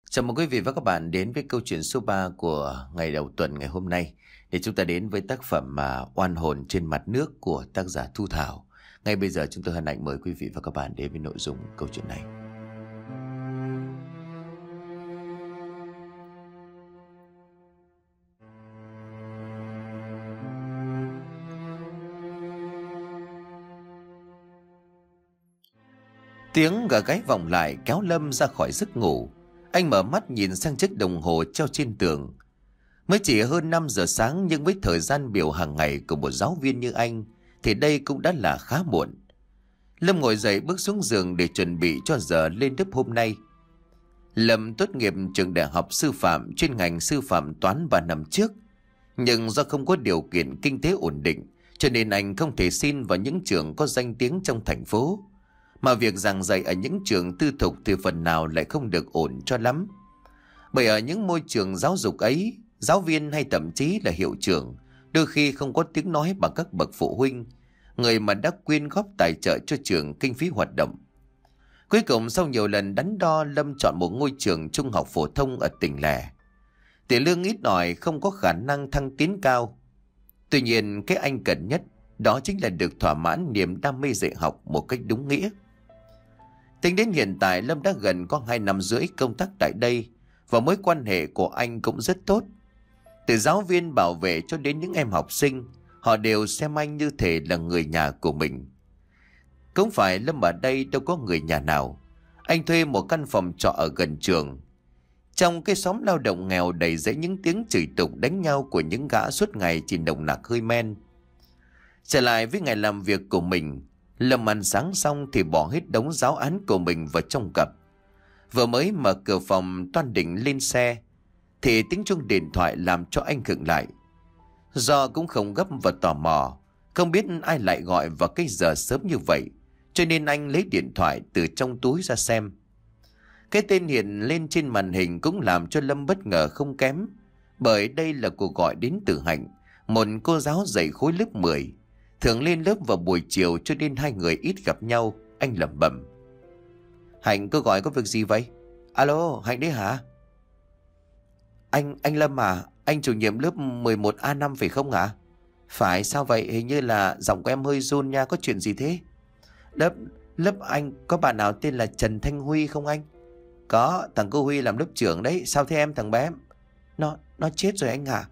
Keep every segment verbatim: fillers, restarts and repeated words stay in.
Chào mừng quý vị và các bạn đến với câu chuyện số ba của ngày đầu tuần ngày hôm nay, để chúng ta đến với tác phẩm mà Oan hồn trên mặt nước của tác giả Thu Thảo. Ngay bây giờ chúng tôi hân hạnh mời quý vị và các bạn đến với nội dung câu chuyện này. Tiếng gà gáy vọng lại kéo Lâm ra khỏi giấc ngủ. Anh mở mắt nhìn sang chiếc đồng hồ treo trên tường. Mới chỉ hơn năm giờ sáng, nhưng với thời gian biểu hàng ngày của một giáo viên như anh thì đây cũng đã là khá muộn. Lâm ngồi dậy bước xuống giường để chuẩn bị cho giờ lên lớp hôm nay. Lâm tốt nghiệp trường đại học sư phạm chuyên ngành sư phạm toán ba năm trước. Nhưng do không có điều kiện kinh tế ổn định, cho nên anh không thể xin vào những trường có danh tiếng trong thành phố. Mà việc giảng dạy ở những trường tư thục thì phần nào lại không được ổn cho lắm. Bởi ở những môi trường giáo dục ấy, giáo viên hay thậm chí là hiệu trưởng đôi khi không có tiếng nói bằng các bậc phụ huynh, người mà đã quyên góp tài trợ cho trường kinh phí hoạt động. Cuối cùng sau nhiều lần đắn đo, Lâm chọn một ngôi trường trung học phổ thông ở tỉnh lẻ. Tiền lương ít ỏi, không có khả năng thăng tiến cao. Tuy nhiên cái anh cần nhất đó chính là được thỏa mãn niềm đam mê dạy học một cách đúng nghĩa. Tính đến hiện tại, Lâm đã gần có hai năm rưỡi công tác tại đây, và mối quan hệ của anh cũng rất tốt. Từ giáo viên bảo vệ cho đến những em học sinh, họ đều xem anh như thể là người nhà của mình. Cũng phải Lâm ở đây đâu có người nhà nào. Anh thuê một căn phòng trọ ở gần trường. Trong cái xóm lao động nghèo đầy rẫy những tiếng chửi tục đánh nhau của những gã suốt ngày chỉ nồng nặc hơi men. Trở lại với ngày làm việc của mình, Lâm ăn sáng xong thì bỏ hết đống giáo án của mình vào trong cặp. Vừa mới mở cửa phòng toan định lên xe thì tiếng chuông điện thoại làm cho anh khựng lại. Do cũng không gấp và tò mò, không biết ai lại gọi vào cái giờ sớm như vậy, cho nên anh lấy điện thoại từ trong túi ra xem. Cái tên hiện lên trên màn hình cũng làm cho Lâm bất ngờ không kém, bởi đây là cuộc gọi đến từ Hạnh, một cô giáo dạy khối lớp mười. Thường lên lớp vào buổi chiều cho nên hai người ít gặp nhau. Anh lẩm bẩm: Hạnh, cô gọi có việc gì vậy? Alo, Hạnh đấy hả? Anh, anh Lâm à, anh chủ nhiệm lớp mười một A năm phải không ạ? À? Phải, sao vậy? Hình như là giọng của em hơi run nha, có chuyện gì thế? Lớp, lớp anh có bạn nào tên là Trần Thanh Huy không anh? Có, thằng cô Huy làm lớp trưởng đấy, sao thế em thằng bé? Nó, nó chết rồi anh à?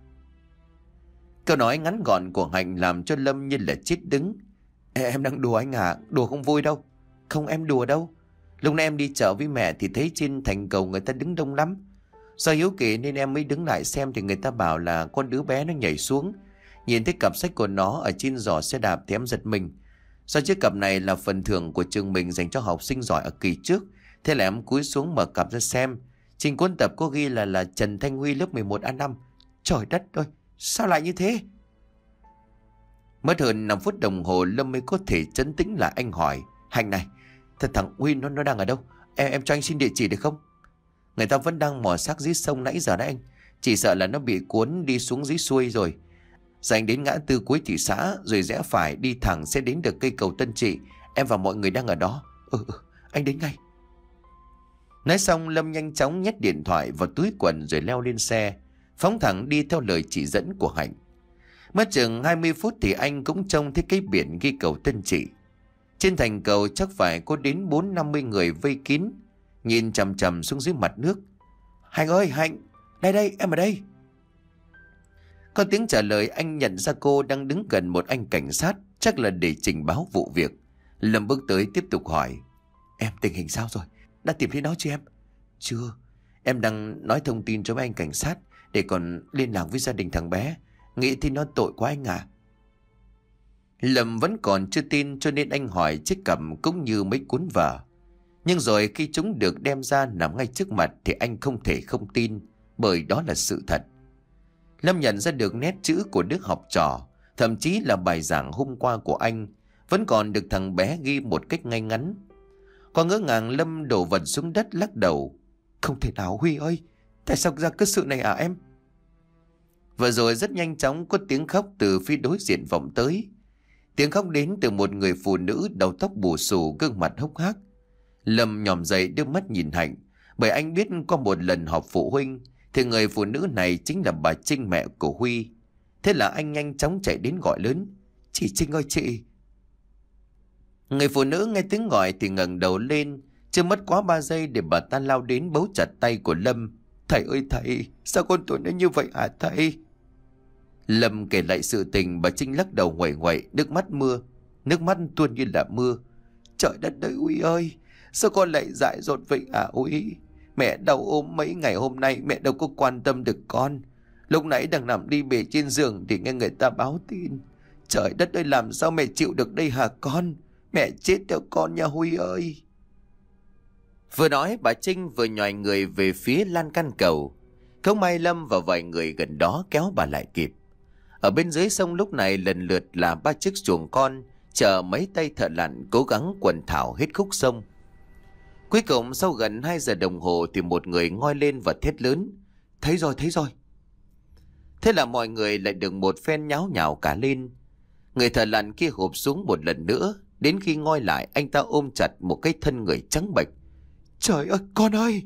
Câu nói ngắn gọn của Hạnh làm cho Lâm như là chết đứng. Ê, em đang đùa anh à, đùa không vui đâu. Không, em đùa đâu. Lúc nãy em đi chợ với mẹ thì thấy trên thành cầu người ta đứng đông lắm. Do hiếu kỳ nên em mới đứng lại xem, thì người ta bảo là con đứa bé nó nhảy xuống. Nhìn thấy cặp sách của nó ở trên giỏ xe đạp thì em giật mình. Do chiếc cặp này là phần thưởng của trường mình dành cho học sinh giỏi ở kỳ trước. Thế là em cúi xuống mở cặp ra xem. Trên cuốn tập có ghi là là Trần Thanh Huy lớp mười một A năm. Trời đất ơi, sao lại như thế? Mất hơn năm phút đồng hồ Lâm mới có thể trấn tĩnh lại. Anh hỏi: Hạnh này, thật thằng Huy nó nó đang ở đâu? Em em cho anh xin địa chỉ được không? Người ta vẫn đang mò xác dưới sông nãy giờ đấy anh. Chỉ sợ là nó bị cuốn đi xuống dưới xuôi rồi. Dành đến ngã tư cuối thị xã rồi rẽ phải đi thẳng sẽ đến được cây cầu Tân Trị. Em và mọi người đang ở đó. Ừ, ừ, anh đến ngay. Nói xong Lâm nhanh chóng nhét điện thoại vào túi quần rồi leo lên xe, phóng thẳng đi theo lời chỉ dẫn của Hạnh. Mất chừng hai mươi phút thì anh cũng trông thấy cái biển ghi cầu Tân Trị. Trên thành cầu chắc phải có đến bốn năm mươi người vây kín, nhìn chằm chằm xuống dưới mặt nước. Hạnh ơi, Hạnh, đây đây, em ở đây. Có tiếng trả lời, anh nhận ra cô đang đứng gần một anh cảnh sát, chắc là để trình báo vụ việc. Lâm bước tới tiếp tục hỏi: Em tình hình sao rồi? Đã tìm thấy nó chưa em? Chưa, em đang nói thông tin cho mấy anh cảnh sát để còn liên lạc với gia đình thằng bé. Nghĩ thì nó tội quá anh à. Lâm vẫn còn chưa tin, cho nên anh hỏi chiếc cặp cũng như mấy cuốn vở. Nhưng rồi khi chúng được đem ra nằm ngay trước mặt thì anh không thể không tin, bởi đó là sự thật. Lâm nhận ra được nét chữ của đứa học trò, thậm chí là bài giảng hôm qua của anh vẫn còn được thằng bé ghi một cách ngay ngắn. Có ngỡ ngàng, Lâm đổ vật xuống đất lắc đầu: Không thể nào Huy ơi, tại sao ra cái sự này à em? Vừa rồi rất nhanh chóng có tiếng khóc từ phía đối diện vọng tới. Tiếng khóc đến từ một người phụ nữ đầu tóc bù xù, gương mặt hốc hác. Lâm nhòm dậy đưa mắt nhìn Hạnh, Bởi anh biết qua một lần họp phụ huynh thì người phụ nữ này chính là bà Trinh, mẹ của Huy. Thế là anh nhanh chóng chạy đến gọi lớn: "Chị Trinh ơi chị!" Người phụ nữ nghe tiếng gọi thì ngẩng đầu lên. Chưa mất quá ba giây để bà ta lao đến bấu chặt tay của Lâm. "Thầy ơi thầy, sao con tôi nó như vậy hả thầy?" Lâm kể lại sự tình. Bà Trinh lắc đầu nguậy nguậy, nước mắt mưa nước mắt tuôn như là mưa. "Trời đất ơi Uy ơi, sao con lại dại dột vậy à Uy? Mẹ đau ốm mấy ngày hôm nay, mẹ đâu có quan tâm được con. Lúc nãy đang nằm đi bề trên giường thì nghe người ta báo tin. Trời đất ơi, làm sao mẹ chịu được đây hả con? Mẹ chết theo con nha Huy ơi!" Vừa nói bà Trinh vừa nhòi người về phía lan can cầu. Không may Lâm và vài người gần đó kéo bà lại kịp. Ở bên dưới sông lúc này lần lượt là ba chiếc xuồng con chờ mấy tay thợ lặn cố gắng quần thảo hết khúc sông. Cuối cùng sau gần hai giờ đồng hồ thì một người ngoi lên và thét lớn: "Thấy rồi, thấy rồi!" Thế là mọi người lại được một phen nháo nhào cả lên. Người thợ lặn kia hụp xuống một lần nữa. Đến khi ngoi lại, anh ta ôm chặt một cái thân người trắng bệch. "Trời ơi con ơi!"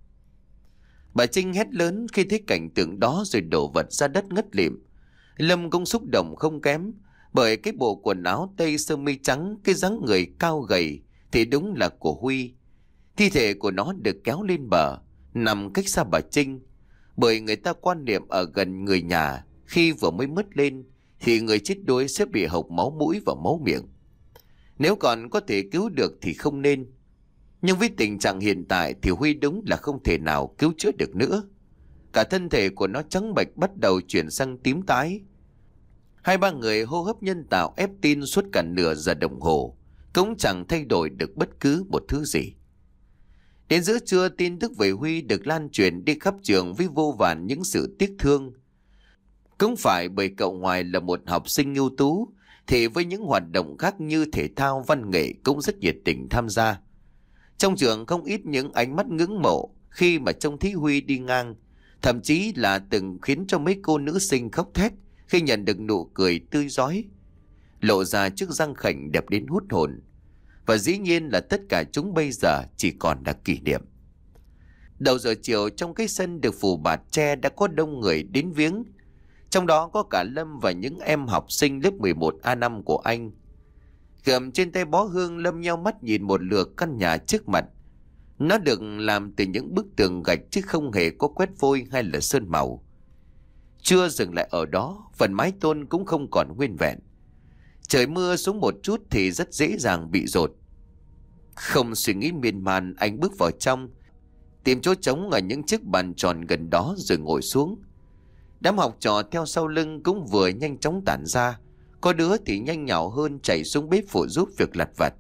Bà Trinh hét lớn khi thấy cảnh tượng đó rồi đổ vật ra đất ngất lịm. Lâm cũng xúc động không kém, bởi cái bộ quần áo tây sơ mi trắng, cái dáng người cao gầy thì đúng là của Huy. Thi thể của nó được kéo lên bờ, nằm cách xa bà Trinh, bởi người ta quan niệm ở gần người nhà khi vừa mới mất lên thì người chết đuối sẽ bị hộc máu mũi và máu miệng. Nếu còn có thể cứu được thì không nên. Nhưng với tình trạng hiện tại thì Huy đúng là không thể nào cứu chữa được nữa. Cả thân thể của nó trắng bệch bắt đầu chuyển sang tím tái. Hai ba người hô hấp nhân tạo ép tin suốt cả nửa giờ đồng hồ cũng chẳng thay đổi được bất cứ một thứ gì. Đến giữa trưa, tin tức về Huy được lan truyền đi khắp trường với vô vàn những sự tiếc thương. Cũng phải bởi cậu ngoài là một học sinh ưu tú thì với những hoạt động khác như thể thao, văn nghệ cũng rất nhiệt tình tham gia. Trong trường không ít những ánh mắt ngưỡng mộ khi mà trông thấy Huy đi ngang, thậm chí là từng khiến cho mấy cô nữ sinh khóc thét khi nhận được nụ cười tươi rói, lộ ra chiếc răng khểnh đẹp đến hút hồn. Và dĩ nhiên là tất cả chúng bây giờ chỉ còn là kỷ niệm. Đầu giờ chiều, trong cái sân được phủ bạt tre đã có đông người đến viếng. Trong đó có cả Lâm và những em học sinh lớp mười một A năm của anh. Gầm trên tay bó hương, Lâm nheo mắt nhìn một lượt căn nhà trước mặt. Nó được làm từ những bức tường gạch chứ không hề có quét vôi hay là sơn màu. Chưa dừng lại ở đó, phần mái tôn cũng không còn nguyên vẹn. Trời mưa xuống một chút thì rất dễ dàng bị dột. Không suy nghĩ miên man, anh bước vào trong, tìm chỗ trống ở những chiếc bàn tròn gần đó rồi ngồi xuống. Đám học trò theo sau lưng cũng vừa nhanh chóng tản ra. Có đứa thì nhanh nhảu hơn chạy xuống bếp phụ giúp việc lặt vặt.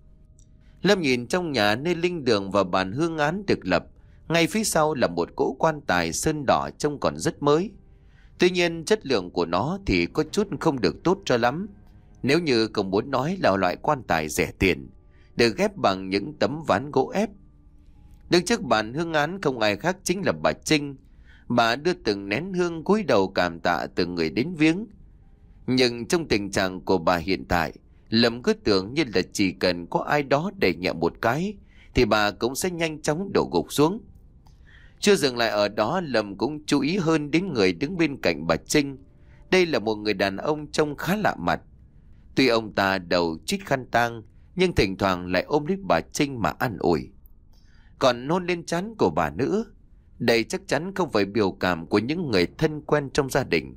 Lâm nhìn trong nhà nơi linh đường và bàn hương án được lập, ngay phía sau là một cỗ quan tài sơn đỏ trông còn rất mới. Tuy nhiên chất lượng của nó thì có chút không được tốt cho lắm. Nếu như không muốn nói là loại quan tài rẻ tiền, được ghép bằng những tấm ván gỗ ép. Đứng trước bàn hương án không ai khác chính là bà Trinh. Bà đưa từng nén hương cúi đầu cảm tạ từng người đến viếng. Nhưng trong tình trạng của bà hiện tại, Lâm cứ tưởng như là chỉ cần có ai đó đẩy nhẹ một cái thì bà cũng sẽ nhanh chóng đổ gục xuống. Chưa dừng lại ở đó, Lâm cũng chú ý hơn đến người đứng bên cạnh bà Trinh. Đây là một người đàn ông trông khá lạ mặt. Tuy ông ta đầu chít khăn tang, nhưng thỉnh thoảng lại ôm lấy bà Trinh mà an ủi, còn hôn lên trán của bà nữa. Đây chắc chắn không phải biểu cảm của những người thân quen trong gia đình.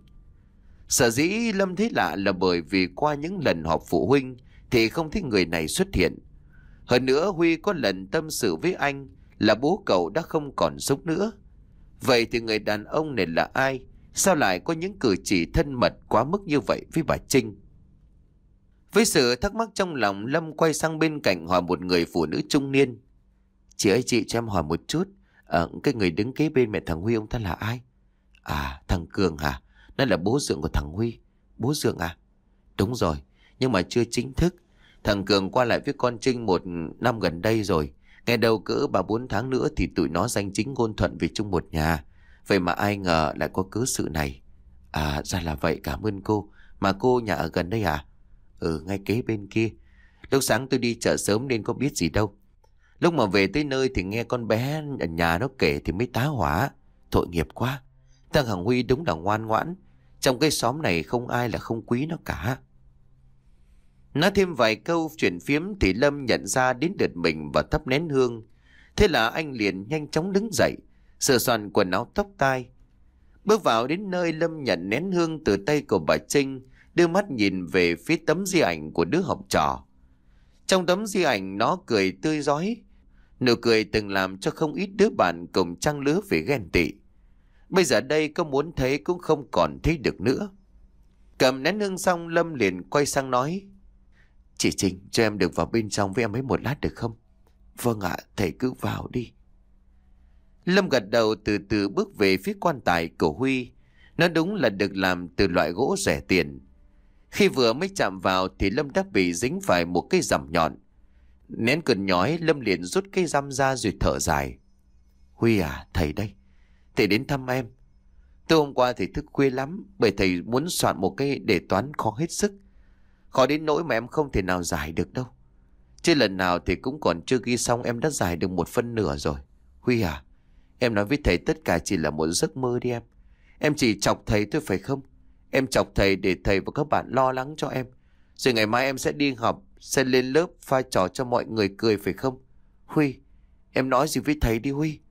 Sở dĩ Lâm thấy lạ là bởi vì qua những lần họp phụ huynh thì không thấy người này xuất hiện. Hơn nữa Huy có lần tâm sự với anh là bố cậu đã không còn sống nữa. Vậy thì người đàn ông này là ai? Sao lại có những cử chỉ thân mật quá mức như vậy với bà Trinh? Với sự thắc mắc trong lòng, Lâm quay sang bên cạnh hỏi một người phụ nữ trung niên. Chị ơi chị, cho em hỏi một chút, à, cái người đứng kế bên mẹ thằng Huy ông ta là ai? À, thằng Cường hả? Nó là bố dượng của thằng Huy. Bố dượng à? Đúng rồi, nhưng mà chưa chính thức. Thằng Cường qua lại với con Trinh một năm gần đây rồi. Nghe đầu cỡ ba bốn tháng nữa thì tụi nó danh chính ngôn thuận về chung một nhà. Vậy mà ai ngờ lại có cớ sự này. À, ra là vậy, cảm ơn cô. Mà cô nhà ở gần đây à? Ừ, ngay kế bên kia. Lúc sáng tôi đi chợ sớm nên có biết gì đâu. Lúc mà về tới nơi thì nghe con bé ở nhà nó kể thì mới tá hỏa. Tội nghiệp quá. Thằng Hằng Huy đúng là ngoan ngoãn. Trong cái xóm này không ai là không quý nó cả. Nói thêm vài câu chuyện phiếm thì Lâm nhận ra đến lượt mình và thắp nén hương. Thế là anh liền nhanh chóng đứng dậy, sửa soạn quần áo tóc tai. Bước vào đến nơi, Lâm nhận nén hương từ tay của bà Trinh, đưa mắt nhìn về phía tấm di ảnh của đứa học trò. Trong tấm di ảnh nó cười tươi rói, nụ cười từng làm cho không ít đứa bạn cùng trang lứa phải ghen tị. Bây giờ đây có muốn thấy cũng không còn thấy được nữa. Cầm nén hương xong, Lâm liền quay sang nói: Chị Trinh, cho em được vào bên trong với em ấy một lát được không? Vâng ạ, thầy cứ vào đi. Lâm gật đầu, từ từ bước về phía quan tài của Huy. Nó đúng là được làm từ loại gỗ rẻ tiền. Khi vừa mới chạm vào thì Lâm đã bị dính phải một cây rằm nhọn. Nén cơn nhói, Lâm liền rút cây răm ra rồi thở dài. Huy à, thầy đây. Thầy đến thăm em. Từ hôm qua thầy thức khuya lắm, bởi thầy muốn soạn một cái đề toán khó hết sức. Khó đến nỗi mà em không thể nào giải được đâu. Chứ lần nào thì cũng còn chưa ghi xong, em đã giải được một phân nửa rồi. Huy à, em nói với thầy tất cả chỉ là một giấc mơ đi em. Em chỉ chọc thầy thôi phải không? Em chọc thầy để thầy và các bạn lo lắng cho em. Rồi ngày mai em sẽ đi học, sẽ lên lớp pha trò cho mọi người cười phải không? Huy, em nói gì với thầy đi Huy.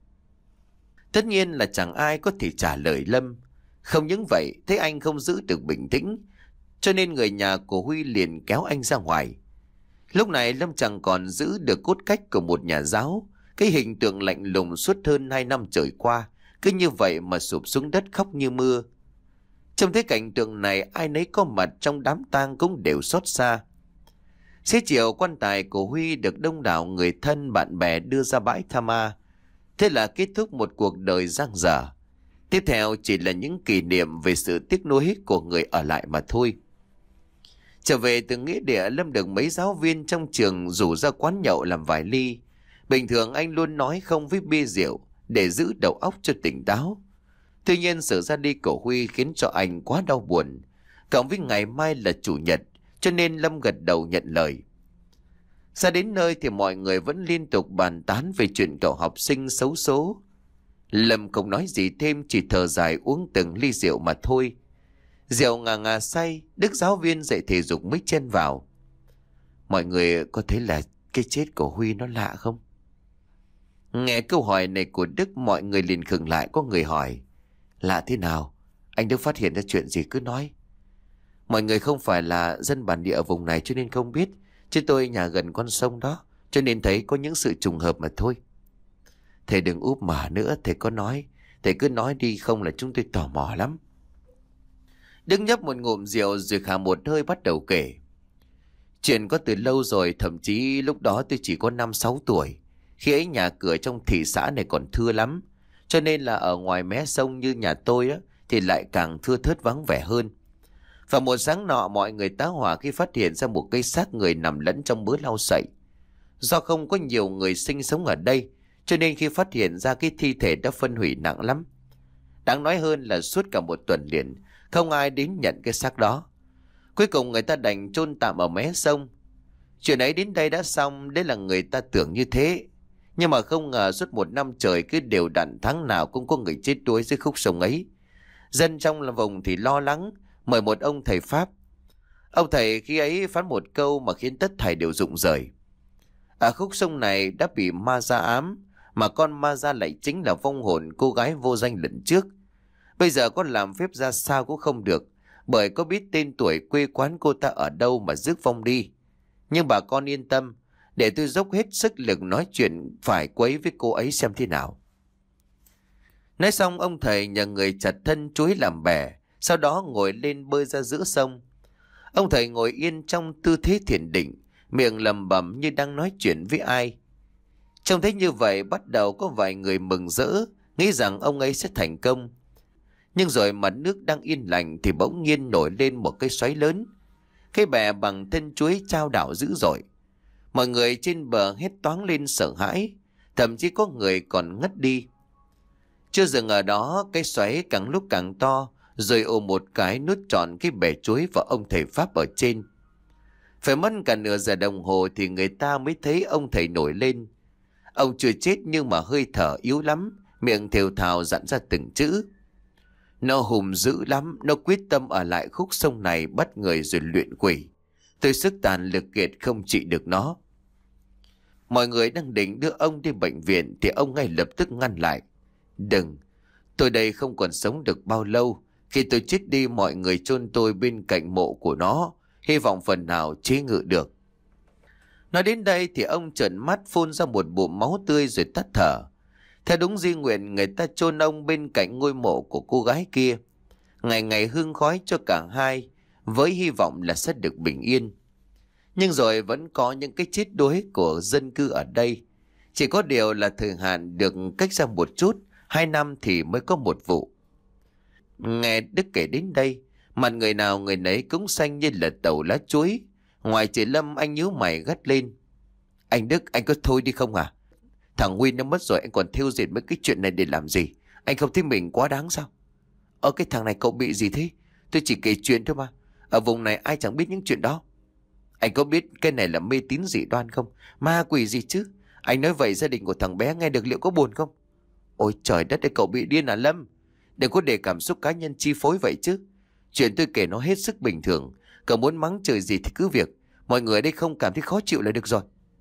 Tất nhiên là chẳng ai có thể trả lời Lâm. Không những vậy, thấy anh không giữ được bình tĩnh, cho nên người nhà của Huy liền kéo anh ra ngoài. Lúc này Lâm chẳng còn giữ được cốt cách của một nhà giáo. Cái hình tượng lạnh lùng suốt hơn hai năm trời qua cứ như vậy mà sụp xuống đất khóc như mưa. Trong thế cảnh tượng này, ai nấy có mặt trong đám tang cũng đều xót xa. Xế chiều, quan tài của Huy được đông đảo người thân bạn bè đưa ra bãi tha ma. Thế là kết thúc một cuộc đời dang dở. Tiếp theo chỉ là những kỷ niệm về sự tiếc nuối của người ở lại mà thôi. Trở về từ nghĩa địa, Lâm được mấy giáo viên trong trường rủ ra quán nhậu làm vài ly. Bình thường anh luôn nói không với bia rượu để giữ đầu óc cho tỉnh táo. Tuy nhiên sự ra đi của Huy khiến cho anh quá đau buồn. Cộng với ngày mai là chủ nhật, cho nên Lâm gật đầu nhận lời. Ra đến nơi thì mọi người vẫn liên tục bàn tán về chuyện cậu học sinh xấu số. Lâm không nói gì thêm, chỉ thở dài uống từng ly rượu mà thôi. Rượu ngà ngà say, Đức giáo viên dạy thể dục mới chen vào. Mọi người có thấy là cái chết của Huy nó lạ không? Nghe câu hỏi này của Đức, mọi người liền khựng lại. Có người hỏi: Lạ thế nào? Anh Đức phát hiện ra chuyện gì cứ nói. Mọi người không phải là dân bản địa ở vùng này cho nên không biết. Chứ tôi nhà gần con sông đó, cho nên thấy có những sự trùng hợp mà thôi. Thầy đừng úp mở nữa, thầy có nói. Thầy cứ nói đi, không là chúng tôi tò mò lắm. Đức nhấp một ngụm rượu rồi khả một hơi bắt đầu kể. Chuyện có từ lâu rồi, thậm chí lúc đó tôi chỉ có năm sáu tuổi. Khi ấy nhà cửa trong thị xã này còn thưa lắm. Cho nên là ở ngoài mé sông như nhà tôi á, thì lại càng thưa thớt vắng vẻ hơn. Và một sáng nọ, mọi người tá hỏa khi phát hiện ra một cây xác người nằm lẫn trong mớ lau sậy. Do không có nhiều người sinh sống ở đây, cho nên khi phát hiện ra cái thi thể đã phân hủy nặng lắm. Đáng nói hơn là suốt cả một tuần liền, không ai đến nhận cái xác đó. Cuối cùng người ta đành chôn tạm ở mé sông. Chuyện ấy đến đây đã xong, đấy là người ta tưởng như thế. Nhưng mà không ngờ suốt một năm trời cứ đều đặn, tháng nào cũng có người chết đuối dưới khúc sông ấy. Dân trong là vùng thì lo lắng, mời một ông thầy Pháp. Ông thầy khi ấy phán một câu mà khiến tất thảy đều rụng rời. Ở khúc sông này đã bị ma ra ám, mà con ma ra lại chính là vong hồn cô gái vô danh lần trước. Bây giờ có làm phép ra sao cũng không được, bởi có biết tên tuổi quê quán cô ta ở đâu mà rước vong đi. Nhưng bà con yên tâm, để tôi dốc hết sức lực nói chuyện phải quấy với cô ấy xem thế nào. Nói xong, ông thầy nhờ người chặt thân chuối làm bè, sau đó ngồi lên bơi ra giữa sông. Ông thầy ngồi yên trong tư thế thiền định, miệng lẩm bẩm như đang nói chuyện với ai. Trông thấy như vậy, bắt đầu có vài người mừng rỡ, nghĩ rằng ông ấy sẽ thành công. Nhưng rồi mặt nước đang yên lành thì bỗng nhiên nổi lên một cái xoáy lớn. Cái bè bằng thân chuối chao đảo dữ dội. Mọi người trên bờ hét toáng lên sợ hãi, thậm chí có người còn ngất đi. Chưa dừng ở đó, cái xoáy càng lúc càng to, rồi ồ một cái nuốt trọn cái bè chuối vào ông thầy Pháp ở trên. Phải mất cả nửa giờ đồng hồ thì người ta mới thấy ông thầy nổi lên. Ông chưa chết nhưng mà hơi thở yếu lắm, miệng thều thào dặn ra từng chữ. Nó hùng dữ lắm, nó quyết tâm ở lại khúc sông này bắt người rồi luyện quỷ. Tôi sức tàn lực kiệt không trị được nó. Mọi người đang định đưa ông đi bệnh viện thì ông ngay lập tức ngăn lại. Đừng, tôi đây không còn sống được bao lâu. Khi tôi chết đi mọi người chôn tôi bên cạnh mộ của nó, hy vọng phần nào chế ngự được. Nói đến đây thì ông trợn mắt phun ra một bụng máu tươi rồi tắt thở. Theo đúng di nguyện, người ta chôn ông bên cạnh ngôi mộ của cô gái kia, ngày ngày hương khói cho cả hai, với hy vọng là sẽ được bình yên. Nhưng rồi vẫn có những cái chết đuối của dân cư ở đây. Chỉ có điều là thời hạn được cách ra một chút, hai năm thì mới có một vụ. Nghe Đức kể đến đây, mặt người nào người nấy cũng xanh như là tàu lá chuối. Ngoài chị Lâm, anh nhíu mày gắt lên. Anh Đức, anh có thôi đi không à? Thằng Huy nó mất rồi, anh còn thêu dệt mấy cái chuyện này để làm gì? Anh không thấy mình quá đáng sao? Ở cái thằng này cậu bị gì thế? Tôi chỉ kể chuyện thôi mà. Ở vùng này ai chẳng biết những chuyện đó. Anh có biết cái này là mê tín dị đoan không? Ma quỷ gì chứ? Anh nói vậy gia đình của thằng bé nghe được liệu có buồn không? Ôi trời đất ơi, cậu bị điên à Lâm? Đừng có để cảm xúc cá nhân chi phối vậy chứ. Chuyện tôi kể nó hết sức bình thường. Cậu muốn mắng trời gì thì cứ việc. Mọi người ở đây không cảm thấy khó chịu là được rồi.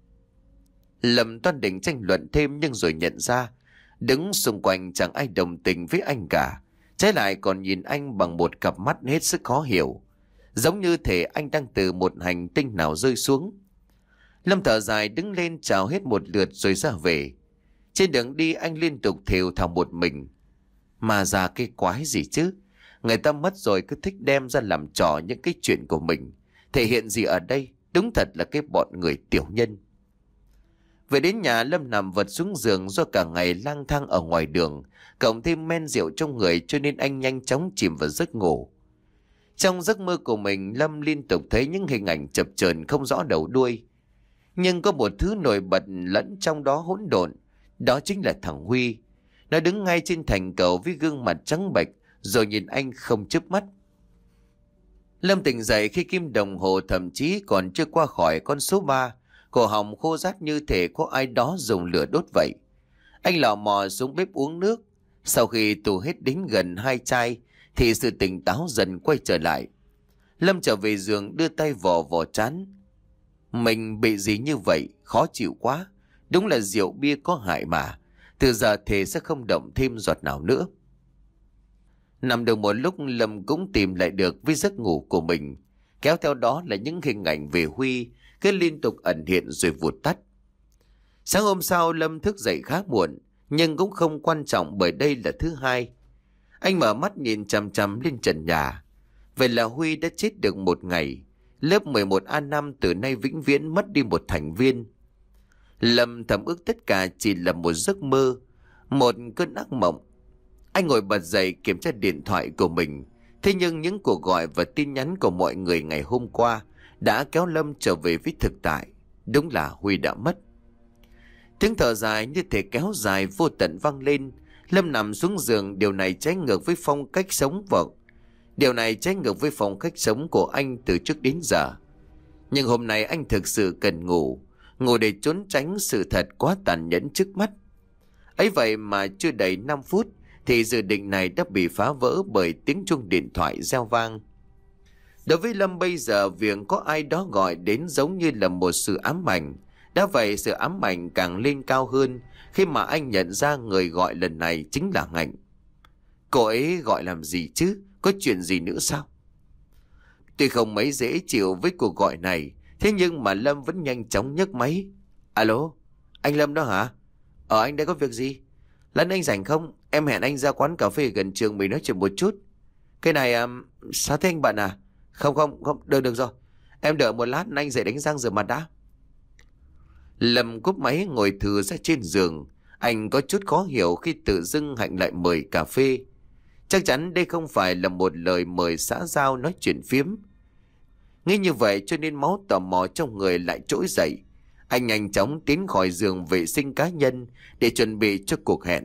Lâm toan định tranh luận thêm nhưng rồi nhận ra đứng xung quanh chẳng ai đồng tình với anh cả. Trái lại còn nhìn anh bằng một cặp mắt hết sức khó hiểu, giống như thể anh đang từ một hành tinh nào rơi xuống. Lâm thở dài đứng lên chào hết một lượt rồi ra về. Trên đường đi anh liên tục thều thào một mình. Mà già cái quái gì chứ? Người ta mất rồi cứ thích đem ra làm trò những cái chuyện của mình. Thể hiện gì ở đây? Đúng thật là cái bọn người tiểu nhân. Về đến nhà, Lâm nằm vật xuống giường do cả ngày lang thang ở ngoài đường, cộng thêm men rượu trong người cho nên anh nhanh chóng chìm vào giấc ngủ. Trong giấc mơ của mình, Lâm liên tục thấy những hình ảnh chập chờn không rõ đầu đuôi. Nhưng có một thứ nổi bật lẫn trong đó hỗn độn, đó chính là thằng Huy. Nó đứng ngay trên thành cầu với gương mặt trắng bệch rồi nhìn anh không chớp mắt. Lâm tỉnh dậy khi kim đồng hồ thậm chí còn chưa qua khỏi con số ba. Cổ họng khô rát như thể có ai đó dùng lửa đốt vậy. Anh lò mò xuống bếp uống nước. Sau khi tù hết đến gần hai chai thì sự tỉnh táo dần quay trở lại. Lâm trở về giường đưa tay vò vò trán. Mình bị gì như vậy? Khó chịu quá. Đúng là rượu bia có hại mà. Từ giờ thề sẽ không động thêm giọt nào nữa. Nằm được một lúc, Lâm cũng tìm lại được với giấc ngủ của mình. Kéo theo đó là những hình ảnh về Huy cứ liên tục ẩn hiện rồi vụt tắt. Sáng hôm sau, Lâm thức dậy khá muộn, nhưng cũng không quan trọng bởi đây là thứ hai. Anh mở mắt nhìn chằm chằm lên trần nhà. Vậy là Huy đã chết được một ngày. Lớp mười một A năm từ nay vĩnh viễn mất đi một thành viên. Lâm thầm ước tất cả chỉ là một giấc mơ, một cơn ác mộng. Anh ngồi bật dậy kiểm tra điện thoại của mình. Thế nhưng những cuộc gọi và tin nhắn của mọi người ngày hôm qua đã kéo Lâm trở về với thực tại. Đúng là Huy đã mất. Tiếng thở dài như thể kéo dài vô tận vang lên. Lâm nằm xuống giường. Điều này trái ngược với phong cách sống vợ. Điều này trái ngược với phong cách sống của anh từ trước đến giờ. Nhưng hôm nay anh thực sự cần ngủ. Ngủ để trốn tránh sự thật quá tàn nhẫn trước mắt. Ấy vậy mà chưa đầy năm phút thì dự định này đã bị phá vỡ bởi tiếng chuông điện thoại reo vang. Đối với Lâm bây giờ, việc có ai đó gọi đến giống như là một sự ám ảnh. Đã vậy sự ám ảnh càng lên cao hơn khi mà anh nhận ra người gọi lần này chính là Hạnh. Cô ấy gọi làm gì chứ? Có chuyện gì nữa sao? Tuy không mấy dễ chịu với cuộc gọi này, thế nhưng mà Lâm vẫn nhanh chóng nhấc máy. Alo, anh Lâm đó hả? Ờ, anh đây có việc gì? Lẫn anh rảnh không? Em hẹn anh ra quán cà phê gần trường mình nói chuyện một chút. Cái này, à, sao thế anh bận à? Không không, không, được được rồi. Em đợi một lát anh dậy đánh răng rửa mặt đã. Lâm cúp máy ngồi thừa ra trên giường. Anh có chút khó hiểu khi tự dưng Hạnh lại mời cà phê. Chắc chắn đây không phải là một lời mời xã giao nói chuyện phiếm. Nghĩ như vậy cho nên máu tò mò trong người lại trỗi dậy. Anh nhanh chóng tiến khỏi giường vệ sinh cá nhân để chuẩn bị cho cuộc hẹn.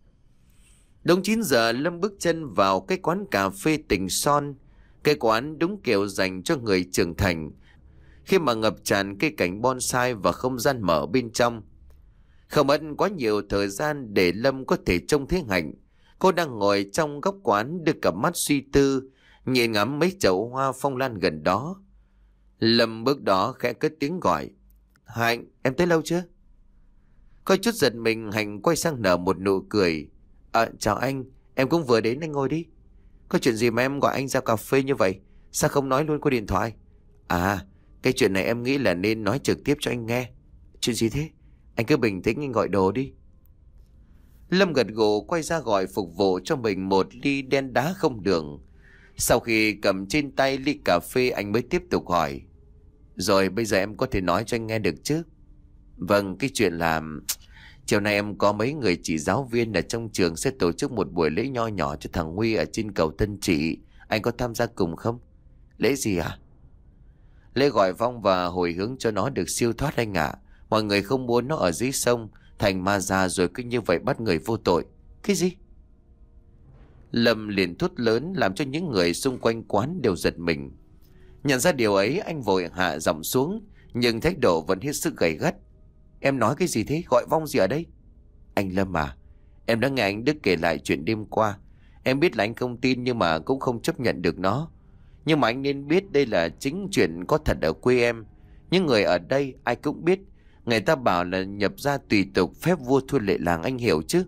Đúng chín giờ, Lâm bước chân vào cái quán cà phê Tình Son. Cái quán đúng kiểu dành cho người trưởng thành, khi mà ngập tràn cây cảnh bonsai và không gian mở bên trong. Không mất quá nhiều thời gian để Lâm có thể trông thấy Hạnh. Cô đang ngồi trong góc quán đưa cặp mắt suy tư, nhìn ngắm mấy chậu hoa phong lan gần đó. Lâm bước đó khẽ cất tiếng gọi. Hạnh, em tới lâu chưa? Có chút giật mình, Hạnh quay sang nở một nụ cười. À, chào anh, em cũng vừa đến, anh ngồi đi. Có chuyện gì mà em gọi anh ra cà phê như vậy? Sao không nói luôn qua điện thoại? À, cái chuyện này em nghĩ là nên nói trực tiếp cho anh nghe. Chuyện gì thế? Anh cứ bình tĩnh, anh gọi đồ đi. Lâm gật gù quay ra gọi phục vụ cho mình một ly đen đá không đường. Sau khi cầm trên tay ly cà phê, anh mới tiếp tục hỏi. Rồi bây giờ em có thể nói cho anh nghe được chứ? Vâng, cái chuyện là chiều nay em có mấy người chị giáo viên ở trong trường sẽ tổ chức một buổi lễ nho nhỏ cho thằng Huy ở trên cầu Tân Trị. Anh có tham gia cùng không? Lễ gì à? Lễ gọi vong và hồi hướng cho nó được siêu thoát anh ạ. Mọi người không muốn nó ở dưới sông thành ma già rồi cứ như vậy bắt người vô tội. Cái gì? Lâm liền thốt lớn làm cho những người xung quanh quán đều giật mình. Nhận ra điều ấy, anh vội hạ giọng xuống, nhưng thái độ vẫn hết sức gay gắt. Em nói cái gì thế? Gọi vong gì ở đây? Anh Lâm à, em đã nghe anh Đức kể lại chuyện đêm qua. Em biết là anh không tin nhưng mà cũng không chấp nhận được nó. Nhưng mà anh nên biết đây là chính chuyện có thật ở quê em. Những người ở đây ai cũng biết. Người ta bảo là nhập gia tùy tục, phép vua thua lệ làng, anh hiểu chứ?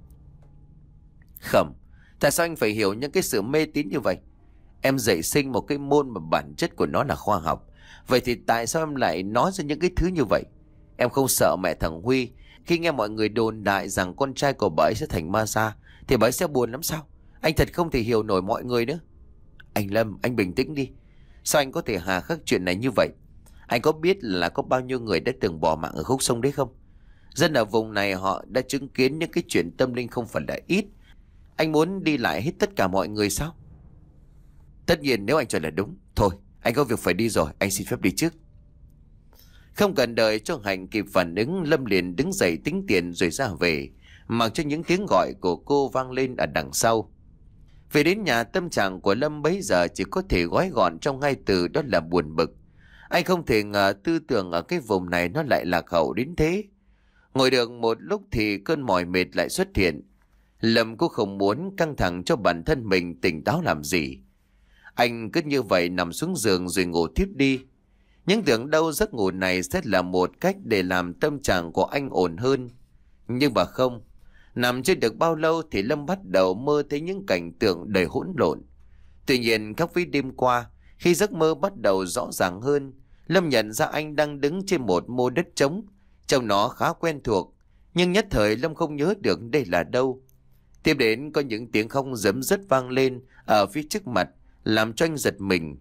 Khẩm, tại sao anh phải hiểu những cái sự mê tín như vậy? Em dạy sinh một cái môn mà bản chất của nó là khoa học. Vậy thì tại sao em lại nói ra những cái thứ như vậy? Em không sợ mẹ thằng Huy khi nghe mọi người đồn đại rằng con trai của bà ấy sẽ thành ma sa thì bà ấy sẽ buồn lắm sao? Anh thật không thể hiểu nổi mọi người nữa. Anh Lâm, anh bình tĩnh đi. Sao anh có thể hà khắc chuyện này như vậy? Anh có biết là có bao nhiêu người đã từng bỏ mạng ở khúc sông đấy không? Dân ở vùng này họ đã chứng kiến những cái chuyện tâm linh không phải là ít. Anh muốn đi lại hết tất cả mọi người sao? Tất nhiên nếu anh cho là đúng. Thôi, anh có việc phải đi rồi, anh xin phép đi trước. Không cần đợi cho Hạnh kịp phản ứng, Lâm liền đứng dậy tính tiền rồi ra về, mặc cho những tiếng gọi của cô vang lên ở đằng sau. Về đến nhà, tâm trạng của Lâm bấy giờ chỉ có thể gói gọn trong hai từ, đó là buồn bực. Anh không thể ngờ tư tưởng ở cái vùng này nó lại lạc hậu đến thế. Ngồi được một lúc thì cơn mỏi mệt lại xuất hiện. Lâm cũng không muốn căng thẳng cho bản thân mình tỉnh táo làm gì. Anh cứ như vậy nằm xuống giường rồi ngủ tiếp đi. Nhưng tưởng đâu giấc ngủ này sẽ là một cách để làm tâm trạng của anh ổn hơn. Nhưng mà không. Nằm chưa được bao lâu thì Lâm bắt đầu mơ thấy những cảnh tượng đầy hỗn lộn. Tuy nhiên khác với đêm qua, khi giấc mơ bắt đầu rõ ràng hơn, Lâm nhận ra anh đang đứng trên một mô đất trống. Trông nó khá quen thuộc, nhưng nhất thời Lâm không nhớ được đây là đâu. Tiếp đến có những tiếng khóc rấm rứt vang lên ở phía trước mặt, làm cho anh giật mình.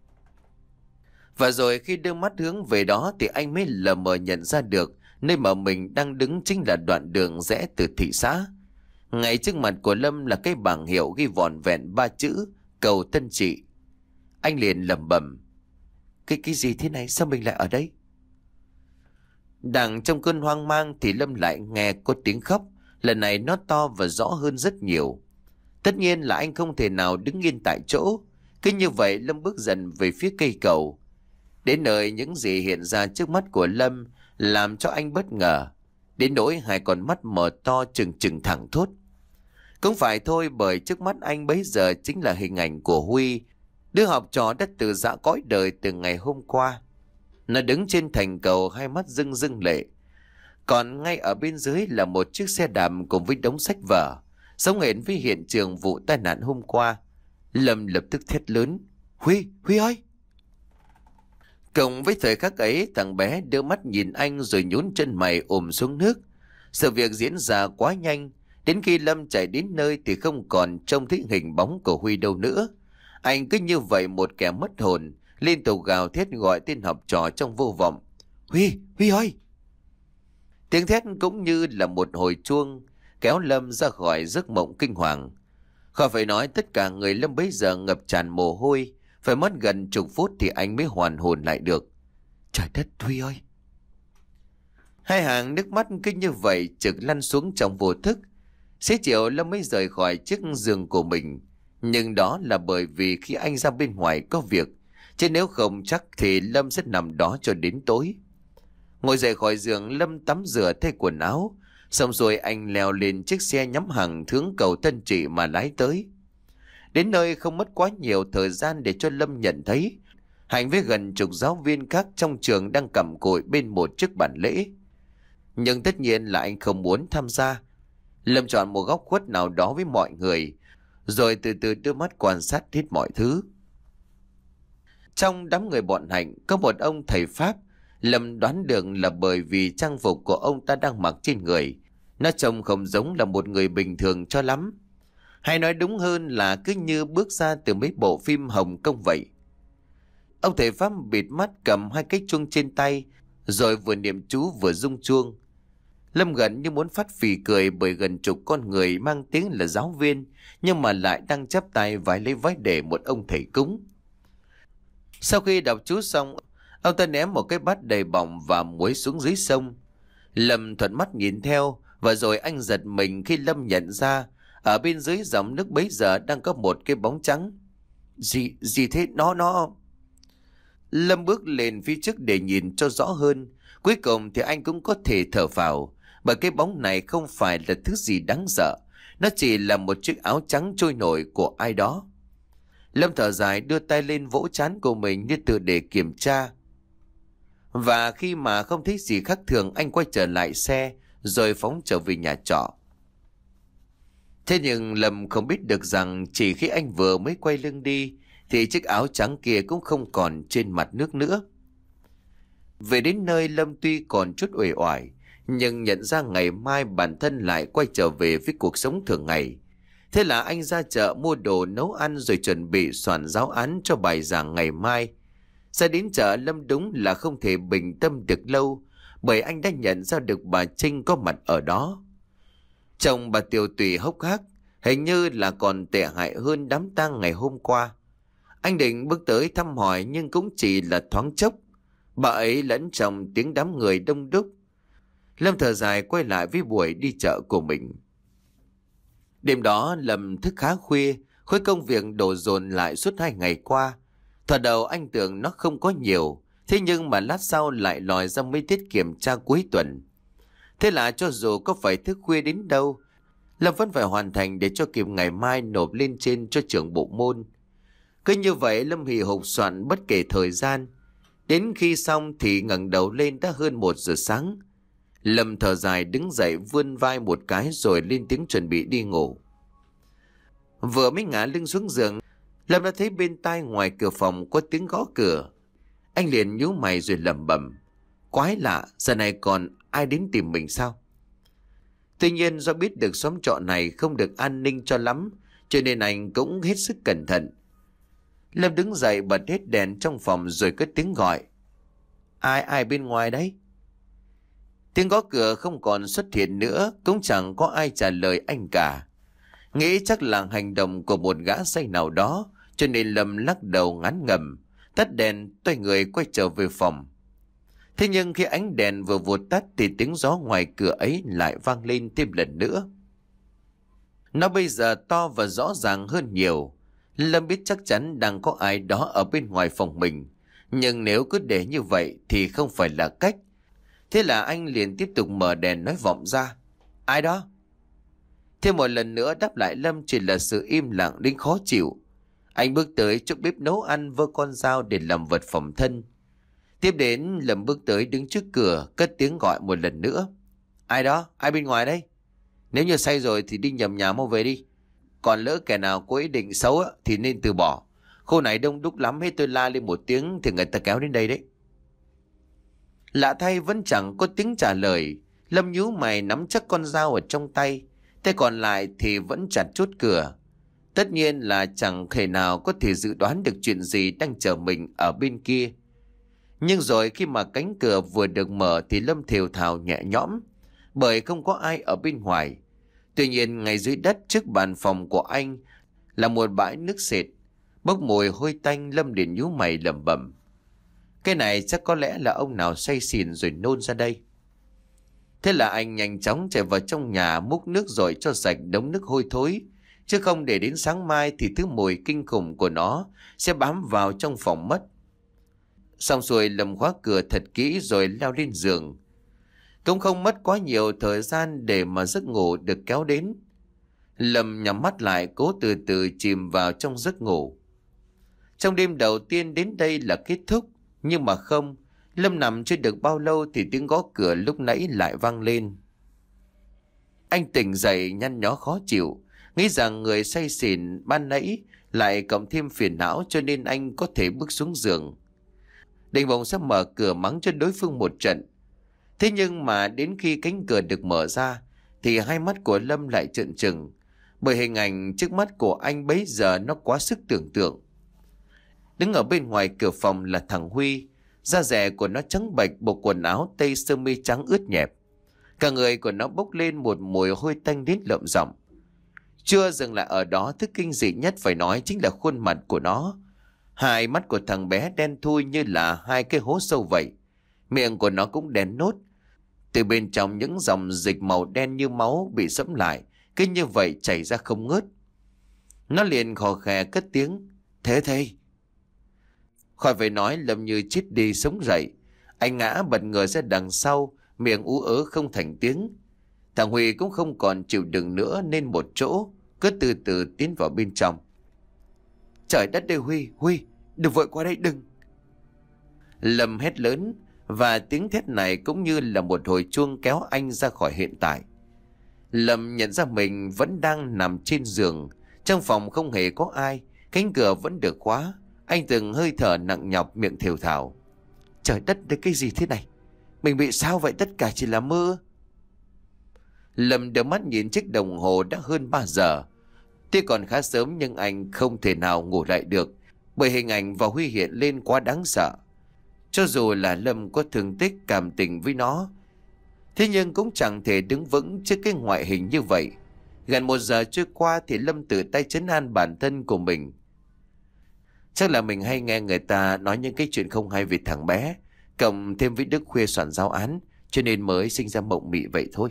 Và rồi khi đưa mắt hướng về đó thì anh mới lờ mờ nhận ra được nơi mà mình đang đứng chính là đoạn đường rẽ từ thị xã. Ngay trước mặt của Lâm là cái bảng hiệu ghi vỏn vẹn ba chữ cầu Tân Trị. Anh liền lẩm bẩm. Cái cái gì thế này, sao mình lại ở đây? Đang trong cơn hoang mang thì Lâm lại nghe có tiếng khóc. Lần này nó to và rõ hơn rất nhiều. Tất nhiên là anh không thể nào đứng yên tại chỗ. Cứ như vậy Lâm bước dần về phía cây cầu. Đến nơi những gì hiện ra trước mắt của Lâm làm cho anh bất ngờ. Đến nỗi hai con mắt mở to trừng trừng thẳng thốt. Cũng phải thôi, bởi trước mắt anh bấy giờ chính là hình ảnh của Huy, đứa học trò đã từ giã cõi đời từ ngày hôm qua. Nó đứng trên thành cầu, hai mắt rưng rưng lệ. Còn ngay ở bên dưới là một chiếc xe đạp cùng với đống sách vở, giống hệt với hiện trường vụ tai nạn hôm qua. Lâm lập tức thét lớn. Huy, Huy ơi! Cộng với thời khắc ấy, thằng bé đưa mắt nhìn anh rồi nhún chân mày ùm xuống nước. Sự việc diễn ra quá nhanh, đến khi Lâm chạy đến nơi thì không còn trông thấy hình bóng của Huy đâu nữa. Anh cứ như vậy một kẻ mất hồn, liên tục gào thét gọi tên học trò trong vô vọng. Huy, Huy ơi! Tiếng thét cũng như là một hồi chuông, kéo Lâm ra khỏi giấc mộng kinh hoàng. Khỏi phải nói, tất cả người Lâm bấy giờ ngập tràn mồ hôi, phải mất gần chục phút thì anh mới hoàn hồn lại được. Trời đất, Huy ơi! Hai hàng nước mắt cứ như vậy trực lăn xuống trong vô thức. Xế chiều Lâm mới rời khỏi chiếc giường của mình. Nhưng đó là bởi vì khi anh ra bên ngoài có việc, chứ nếu không chắc thì Lâm sẽ nằm đó cho đến tối. Ngồi dậy khỏi giường, Lâm tắm rửa thay quần áo. Xong rồi anh leo lên chiếc xe nhắm hàng hướng cầu Tân Trị mà lái tới. Đến nơi không mất quá nhiều thời gian để cho Lâm nhận thấy Hạnh với gần chục giáo viên khác trong trường đang cặm cụi bên một chiếc bàn lễ. Nhưng tất nhiên là anh không muốn tham gia. Lâm chọn một góc khuất nào đó với mọi người, rồi từ từ đưa mắt quan sát hết mọi thứ. Trong đám người bọn Hạnh có một ông thầy Pháp. Lâm đoán được là bởi vì trang phục của ông ta đang mặc trên người, nó trông không giống là một người bình thường cho lắm. Hay nói đúng hơn là cứ như bước ra từ mấy bộ phim Hồng Kông vậy. Ông thầy Pháp bịt mắt cầm hai cái chuông trên tay, rồi vừa niệm chú vừa rung chuông. Lâm gần như muốn phát phì cười bởi gần chục con người mang tiếng là giáo viên, nhưng mà lại đang chắp tay vái lấy vái để một ông thầy cúng. Sau khi đọc chú xong, ông ta ném một cái bát đầy bỏng và muối xuống dưới sông. Lâm thuận mắt nhìn theo, và rồi anh giật mình khi Lâm nhận ra ở bên dưới dòng nước bấy giờ đang có một cái bóng trắng. Gì, gì thế? Nó, nó... Lâm bước lên phía trước để nhìn cho rõ hơn. Cuối cùng thì anh cũng có thể thở phào, bởi cái bóng này không phải là thứ gì đáng sợ. Nó chỉ là một chiếc áo trắng trôi nổi của ai đó. Lâm thở dài, đưa tay lên vỗ trán của mình như tự để kiểm tra. Và khi mà không thấy gì khác thường, anh quay trở lại xe rồi phóng trở về nhà trọ. Thế nhưng Lâm không biết được rằng chỉ khi anh vừa mới quay lưng đi thì chiếc áo trắng kia cũng không còn trên mặt nước nữa. Về đến nơi, Lâm tuy còn chút uể oải, nhưng nhận ra ngày mai bản thân lại quay trở về với cuộc sống thường ngày. Thế là anh ra chợ mua đồ nấu ăn rồi chuẩn bị soạn giáo án cho bài giảng ngày mai. Ra đến chợ, Lâm đúng là không thể bình tâm được lâu, bởi anh đã nhận ra được bà Trinh có mặt ở đó. Chồng bà tiều tụy hốc hác, hình như là còn tệ hại hơn đám tang ngày hôm qua. Anh định bước tới thăm hỏi nhưng cũng chỉ là thoáng chốc. Bà ấy lẫn trong tiếng đám người đông đúc. Lâm thở dài quay lại với buổi đi chợ của mình. Đêm đó Lâm thức khá khuya, khối công việc đổ dồn lại suốt hai ngày qua. Thoạt đầu anh tưởng nó không có nhiều, thế nhưng mà lát sau lại lòi ra mấy tiết kiểm tra cuối tuần. Thế là cho dù có phải thức khuya đến đâu, Lâm vẫn phải hoàn thành để cho kịp ngày mai nộp lên trên cho trưởng bộ môn. Cứ như vậy Lâm hì hục soạn bất kể thời gian. Đến khi xong thì ngẩng đầu lên đã hơn một giờ sáng. Lâm thở dài đứng dậy vươn vai một cái rồi lên tiếng chuẩn bị đi ngủ. Vừa mới ngả lưng xuống giường, Lâm đã thấy bên tai ngoài cửa phòng có tiếng gõ cửa. Anh liền nhíu mày rồi lẩm bẩm: quái lạ, giờ này còn ai đến tìm mình sao? Tuy nhiên do biết được xóm trọ này không được an ninh cho lắm, cho nên anh cũng hết sức cẩn thận. Lâm đứng dậy bật hết đèn trong phòng rồi cất tiếng gọi: Ai ai bên ngoài đấy? Tiếng gõ cửa không còn xuất hiện nữa, cũng chẳng có ai trả lời anh cả. Nghĩ chắc là hành động của một gã say nào đó, cho nên Lâm lắc đầu ngán ngẩm, tắt đèn, xoay người quay trở về phòng. Thế nhưng khi ánh đèn vừa vụt tắt thì tiếng gió ngoài cửa ấy lại vang lên thêm lần nữa. Nó bây giờ to và rõ ràng hơn nhiều. Lâm biết chắc chắn đang có ai đó ở bên ngoài phòng mình, nhưng nếu cứ để như vậy thì không phải là cách. Thế là anh liền tiếp tục mở đèn nói vọng ra: Ai đó? Thêm một lần nữa đáp lại Lâm chỉ là sự im lặng đến khó chịu. Anh bước tới chỗ bếp nấu ăn vơ con dao để làm vật phòng thân. Tiếp đến Lâm bước tới đứng trước cửa cất tiếng gọi một lần nữa: Ai đó? Ai bên ngoài đấy? Nếu như say rồi thì đi nhầm nhà mau về đi. Còn lỡ kẻ nào có ý định xấu thì nên từ bỏ. Khu này đông đúc lắm, hết tôi la lên một tiếng thì người ta kéo đến đây đấy. Lạ thay vẫn chẳng có tiếng trả lời. Lâm nhíu mày nắm chắc con dao ở trong tay, tay còn lại thì vẫn chặt chốt cửa. Tất nhiên là chẳng thể nào có thể dự đoán được chuyện gì đang chờ mình ở bên kia. Nhưng rồi khi mà cánh cửa vừa được mở thì Lâm thều thào nhẹ nhõm, bởi không có ai ở bên ngoài. Tuy nhiên ngay dưới đất trước bàn phòng của anh là một bãi nước sệt, bốc mùi hôi tanh. Lâm liền nhíu mày lẩm bẩm: Cái này chắc có lẽ là ông nào say xỉn rồi nôn ra đây. Thế là anh nhanh chóng chạy vào trong nhà múc nước rồi cho sạch đống nước hôi thối, chứ không để đến sáng mai thì thứ mùi kinh khủng của nó sẽ bám vào trong phòng mất. Xong xuôi Lâm khóa cửa thật kỹ rồi leo lên giường. Cũng không mất quá nhiều thời gian để mà giấc ngủ được kéo đến. Lâm nhắm mắt lại cố từ từ chìm vào trong giấc ngủ. Trong đêm đầu tiên đến đây là kết thúc, nhưng mà không, Lâm nằm chưa được bao lâu thì tiếng gõ cửa lúc nãy lại vang lên. Anh tỉnh dậy nhăn nhó khó chịu, nghĩ rằng người say xỉn ban nãy lại cộng thêm phiền não cho nên anh có thể bước xuống giường. Định bụng sẽ mở cửa mắng cho đối phương một trận. Thế nhưng mà đến khi cánh cửa được mở ra thì hai mắt của Lâm lại trợn trừng, bởi hình ảnh trước mắt của anh bấy giờ nó quá sức tưởng tượng. Đứng ở bên ngoài cửa phòng là thằng Huy, da dẻ của nó trắng bệch, bộ quần áo tây sơ mi trắng ướt nhẹp. Cả người của nó bốc lên một mùi hôi tanh đến lợm giọng. Chưa dừng lại ở đó, thứ kinh dị nhất phải nói chính là khuôn mặt của nó. Hai mắt của thằng bé đen thui như là hai cái hố sâu vậy. Miệng của nó cũng đen nốt. Từ bên trong những dòng dịch màu đen như máu bị sẫm lại, cứ như vậy chảy ra không ngớt. Nó liền khò khè cất tiếng: "Thế thầy." Khỏi phải nói, Lâm như chết đi sống dậy. Anh ngã bật người ra đằng sau, miệng ú ớ không thành tiếng. Thằng Huy cũng không còn chịu đựng nữa nên một chỗ, cứ từ từ tiến vào bên trong. "Trời đất ơi Huy, Huy, đừng vội qua đây, đừng!" Lâm hét lớn, và tiếng thét này cũng như là một hồi chuông kéo anh ra khỏi hiện tại. Lâm nhận ra mình vẫn đang nằm trên giường, trong phòng không hề có ai, cánh cửa vẫn được khóa. Anh từng hơi thở nặng nhọc, miệng thều thào: "Trời đất đấy, cái gì thế này? Mình bị sao vậy? Tất cả chỉ là mơ." Lâm đưa mắt nhìn chiếc đồng hồ đã hơn ba giờ. Tuy còn khá sớm nhưng anh không thể nào ngủ lại được, bởi hình ảnh và Huy hiện lên quá đáng sợ. Cho dù là Lâm có thương tích cảm tình với nó, thế nhưng cũng chẳng thể đứng vững trước cái ngoại hình như vậy. Gần một giờ trôi qua thì Lâm tự tay trấn an bản thân của mình. Chắc là mình hay nghe người ta nói những cái chuyện không hay về thằng bé, cộng thêm với Đức khuya soạn giáo án, cho nên mới sinh ra mộng mị vậy thôi.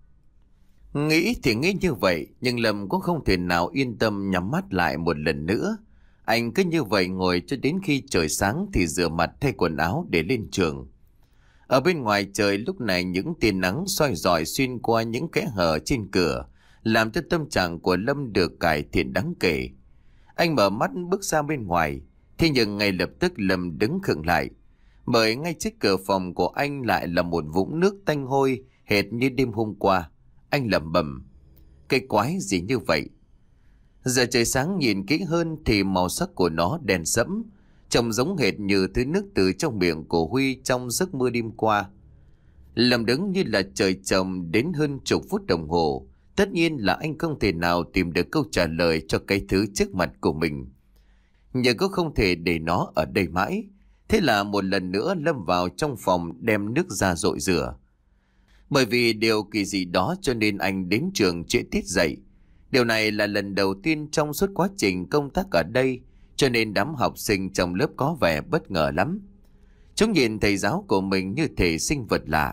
Nghĩ thì nghĩ như vậy, nhưng Lâm cũng không thể nào yên tâm nhắm mắt lại một lần nữa. Anh cứ như vậy ngồi cho đến khi trời sáng thì rửa mặt thay quần áo để lên trường. Ở bên ngoài trời lúc này những tia nắng soi rọi xuyên qua những kẽ hở trên cửa, làm cho tâm trạng của Lâm được cải thiện đáng kể. Anh mở mắt bước ra bên ngoài, thế nhưng ngay lập tức Lâm đứng khựng lại, bởi ngay trước cửa phòng của anh lại là một vũng nước tanh hôi hệt như đêm hôm qua. Anh lẩm bẩm: "Cái quái gì như vậy?" Giờ trời sáng nhìn kỹ hơn thì màu sắc của nó đen sẫm, trông giống hệt như thứ nước từ trong miệng của Huy trong giấc mơ đêm qua. Lâm đứng như là trời trồng đến hơn chục phút đồng hồ. Tất nhiên là anh không thể nào tìm được câu trả lời cho cái thứ trước mặt của mình, nhưng cũng không thể để nó ở đây mãi. Thế là một lần nữa Lâm vào trong phòng đem nước ra dội rửa. Bởi vì điều kỳ dị đó cho nên anh đến trường trễ tít dậy. Điều này là lần đầu tiên trong suốt quá trình công tác ở đây, cho nên đám học sinh trong lớp có vẻ bất ngờ lắm. Chúng nhìn thầy giáo của mình như thể sinh vật lạ.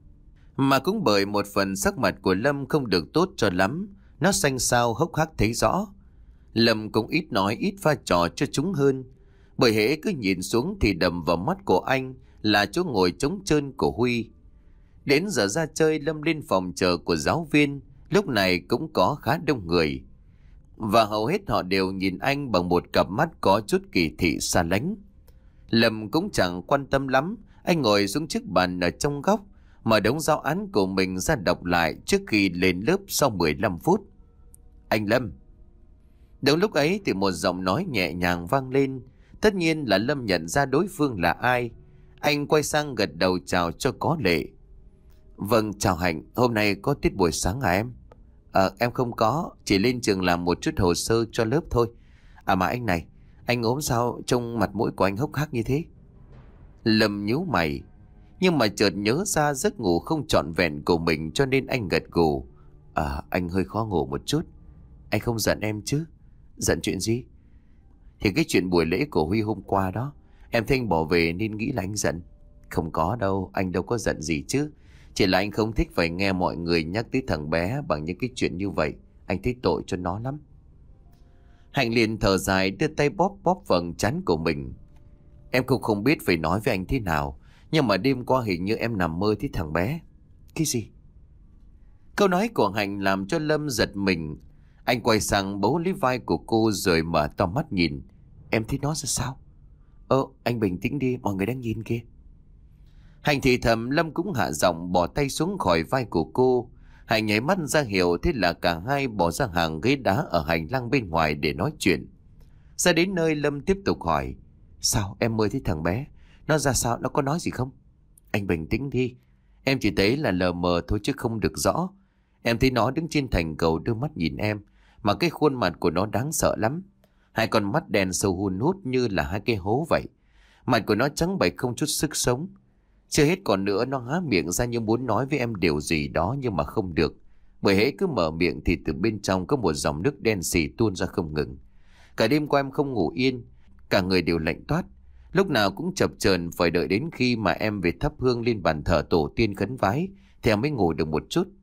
Mà cũng bởi một phần sắc mặt của Lâm không được tốt cho lắm, nó xanh xao hốc hác thấy rõ. Lâm cũng ít nói ít pha trò cho chúng hơn, bởi hễ cứ nhìn xuống thì đầm vào mắt của anh là chỗ ngồi trống trơn của Huy. Đến giờ ra chơi, Lâm lên phòng chờ của giáo viên, lúc này cũng có khá đông người. Và hầu hết họ đều nhìn anh bằng một cặp mắt có chút kỳ thị xa lánh. Lâm cũng chẳng quan tâm lắm, anh ngồi xuống chiếc bàn ở trong góc, mở đống giáo án của mình ra đọc lại trước khi lên lớp sau mười lăm phút. "Anh Lâm." Đúng lúc ấy thì một giọng nói nhẹ nhàng vang lên. Tất nhiên là Lâm nhận ra đối phương là ai. Anh quay sang gật đầu chào cho có lệ. "Vâng, chào Hạnh, hôm nay có tiết buổi sáng à em?" Ờ, em không có, chỉ lên trường làm một chút hồ sơ cho lớp thôi. À mà anh này, anh ốm sao trông mặt mũi của anh hốc hác như thế?" Lâm nhíu mày, nhưng mà chợt nhớ ra giấc ngủ không trọn vẹn của mình cho nên anh gật gù. "À, anh hơi khó ngủ một chút. Anh không giận em chứ?" "Giận chuyện gì?" "Thì cái chuyện buổi lễ của Huy hôm qua đó. Em thấy anh bỏ về nên nghĩ là anh giận." "Không có đâu, anh đâu có giận gì chứ. Chỉ là anh không thích phải nghe mọi người nhắc tới thằng bé bằng những cái chuyện như vậy. Anh thấy tội cho nó lắm." Hạnh liền thở dài đưa tay bóp bóp vầng trán của mình. Em cũng không biết phải nói với anh thế nào, nhưng mà đêm qua hình như em nằm mơ thấy thằng bé. Cái gì? Câu nói của Hạnh làm cho Lâm giật mình. Anh quay sang bấu lấy vai của cô rồi mở to mắt nhìn. Em thấy nó ra sao? Ơ, anh bình tĩnh đi, mọi người đang nhìn kia. Hạnh thì thầm, Lâm cũng hạ giọng bỏ tay xuống khỏi vai của cô. Hạnh nháy mắt ra hiệu, thế là cả hai bỏ ra hàng ghế đá ở hành lang bên ngoài để nói chuyện. Ra đến nơi Lâm tiếp tục hỏi. Sao em mơ thấy thằng bé? Nó ra sao? Nó có nói gì không? Anh bình tĩnh đi. Em chỉ thấy là lờ mờ thôi chứ không được rõ. Em thấy nó đứng trên thành cầu đưa mắt nhìn em, mà cái khuôn mặt của nó đáng sợ lắm. Hai con mắt đen sâu hun hút như là hai cái hố vậy. Mặt của nó trắng bệch không chút sức sống. Chưa hết còn nữa, nó há miệng ra như muốn nói với em điều gì đó nhưng mà không được. Bởi hễ cứ mở miệng thì từ bên trong có một dòng nước đen sì tuôn ra không ngừng. Cả đêm qua em không ngủ yên, cả người đều lạnh toát. Lúc nào cũng chập chờn phải đợi đến khi mà em về thắp hương lên bàn thờ tổ tiên khấn vái thì em mới ngủ được một chút.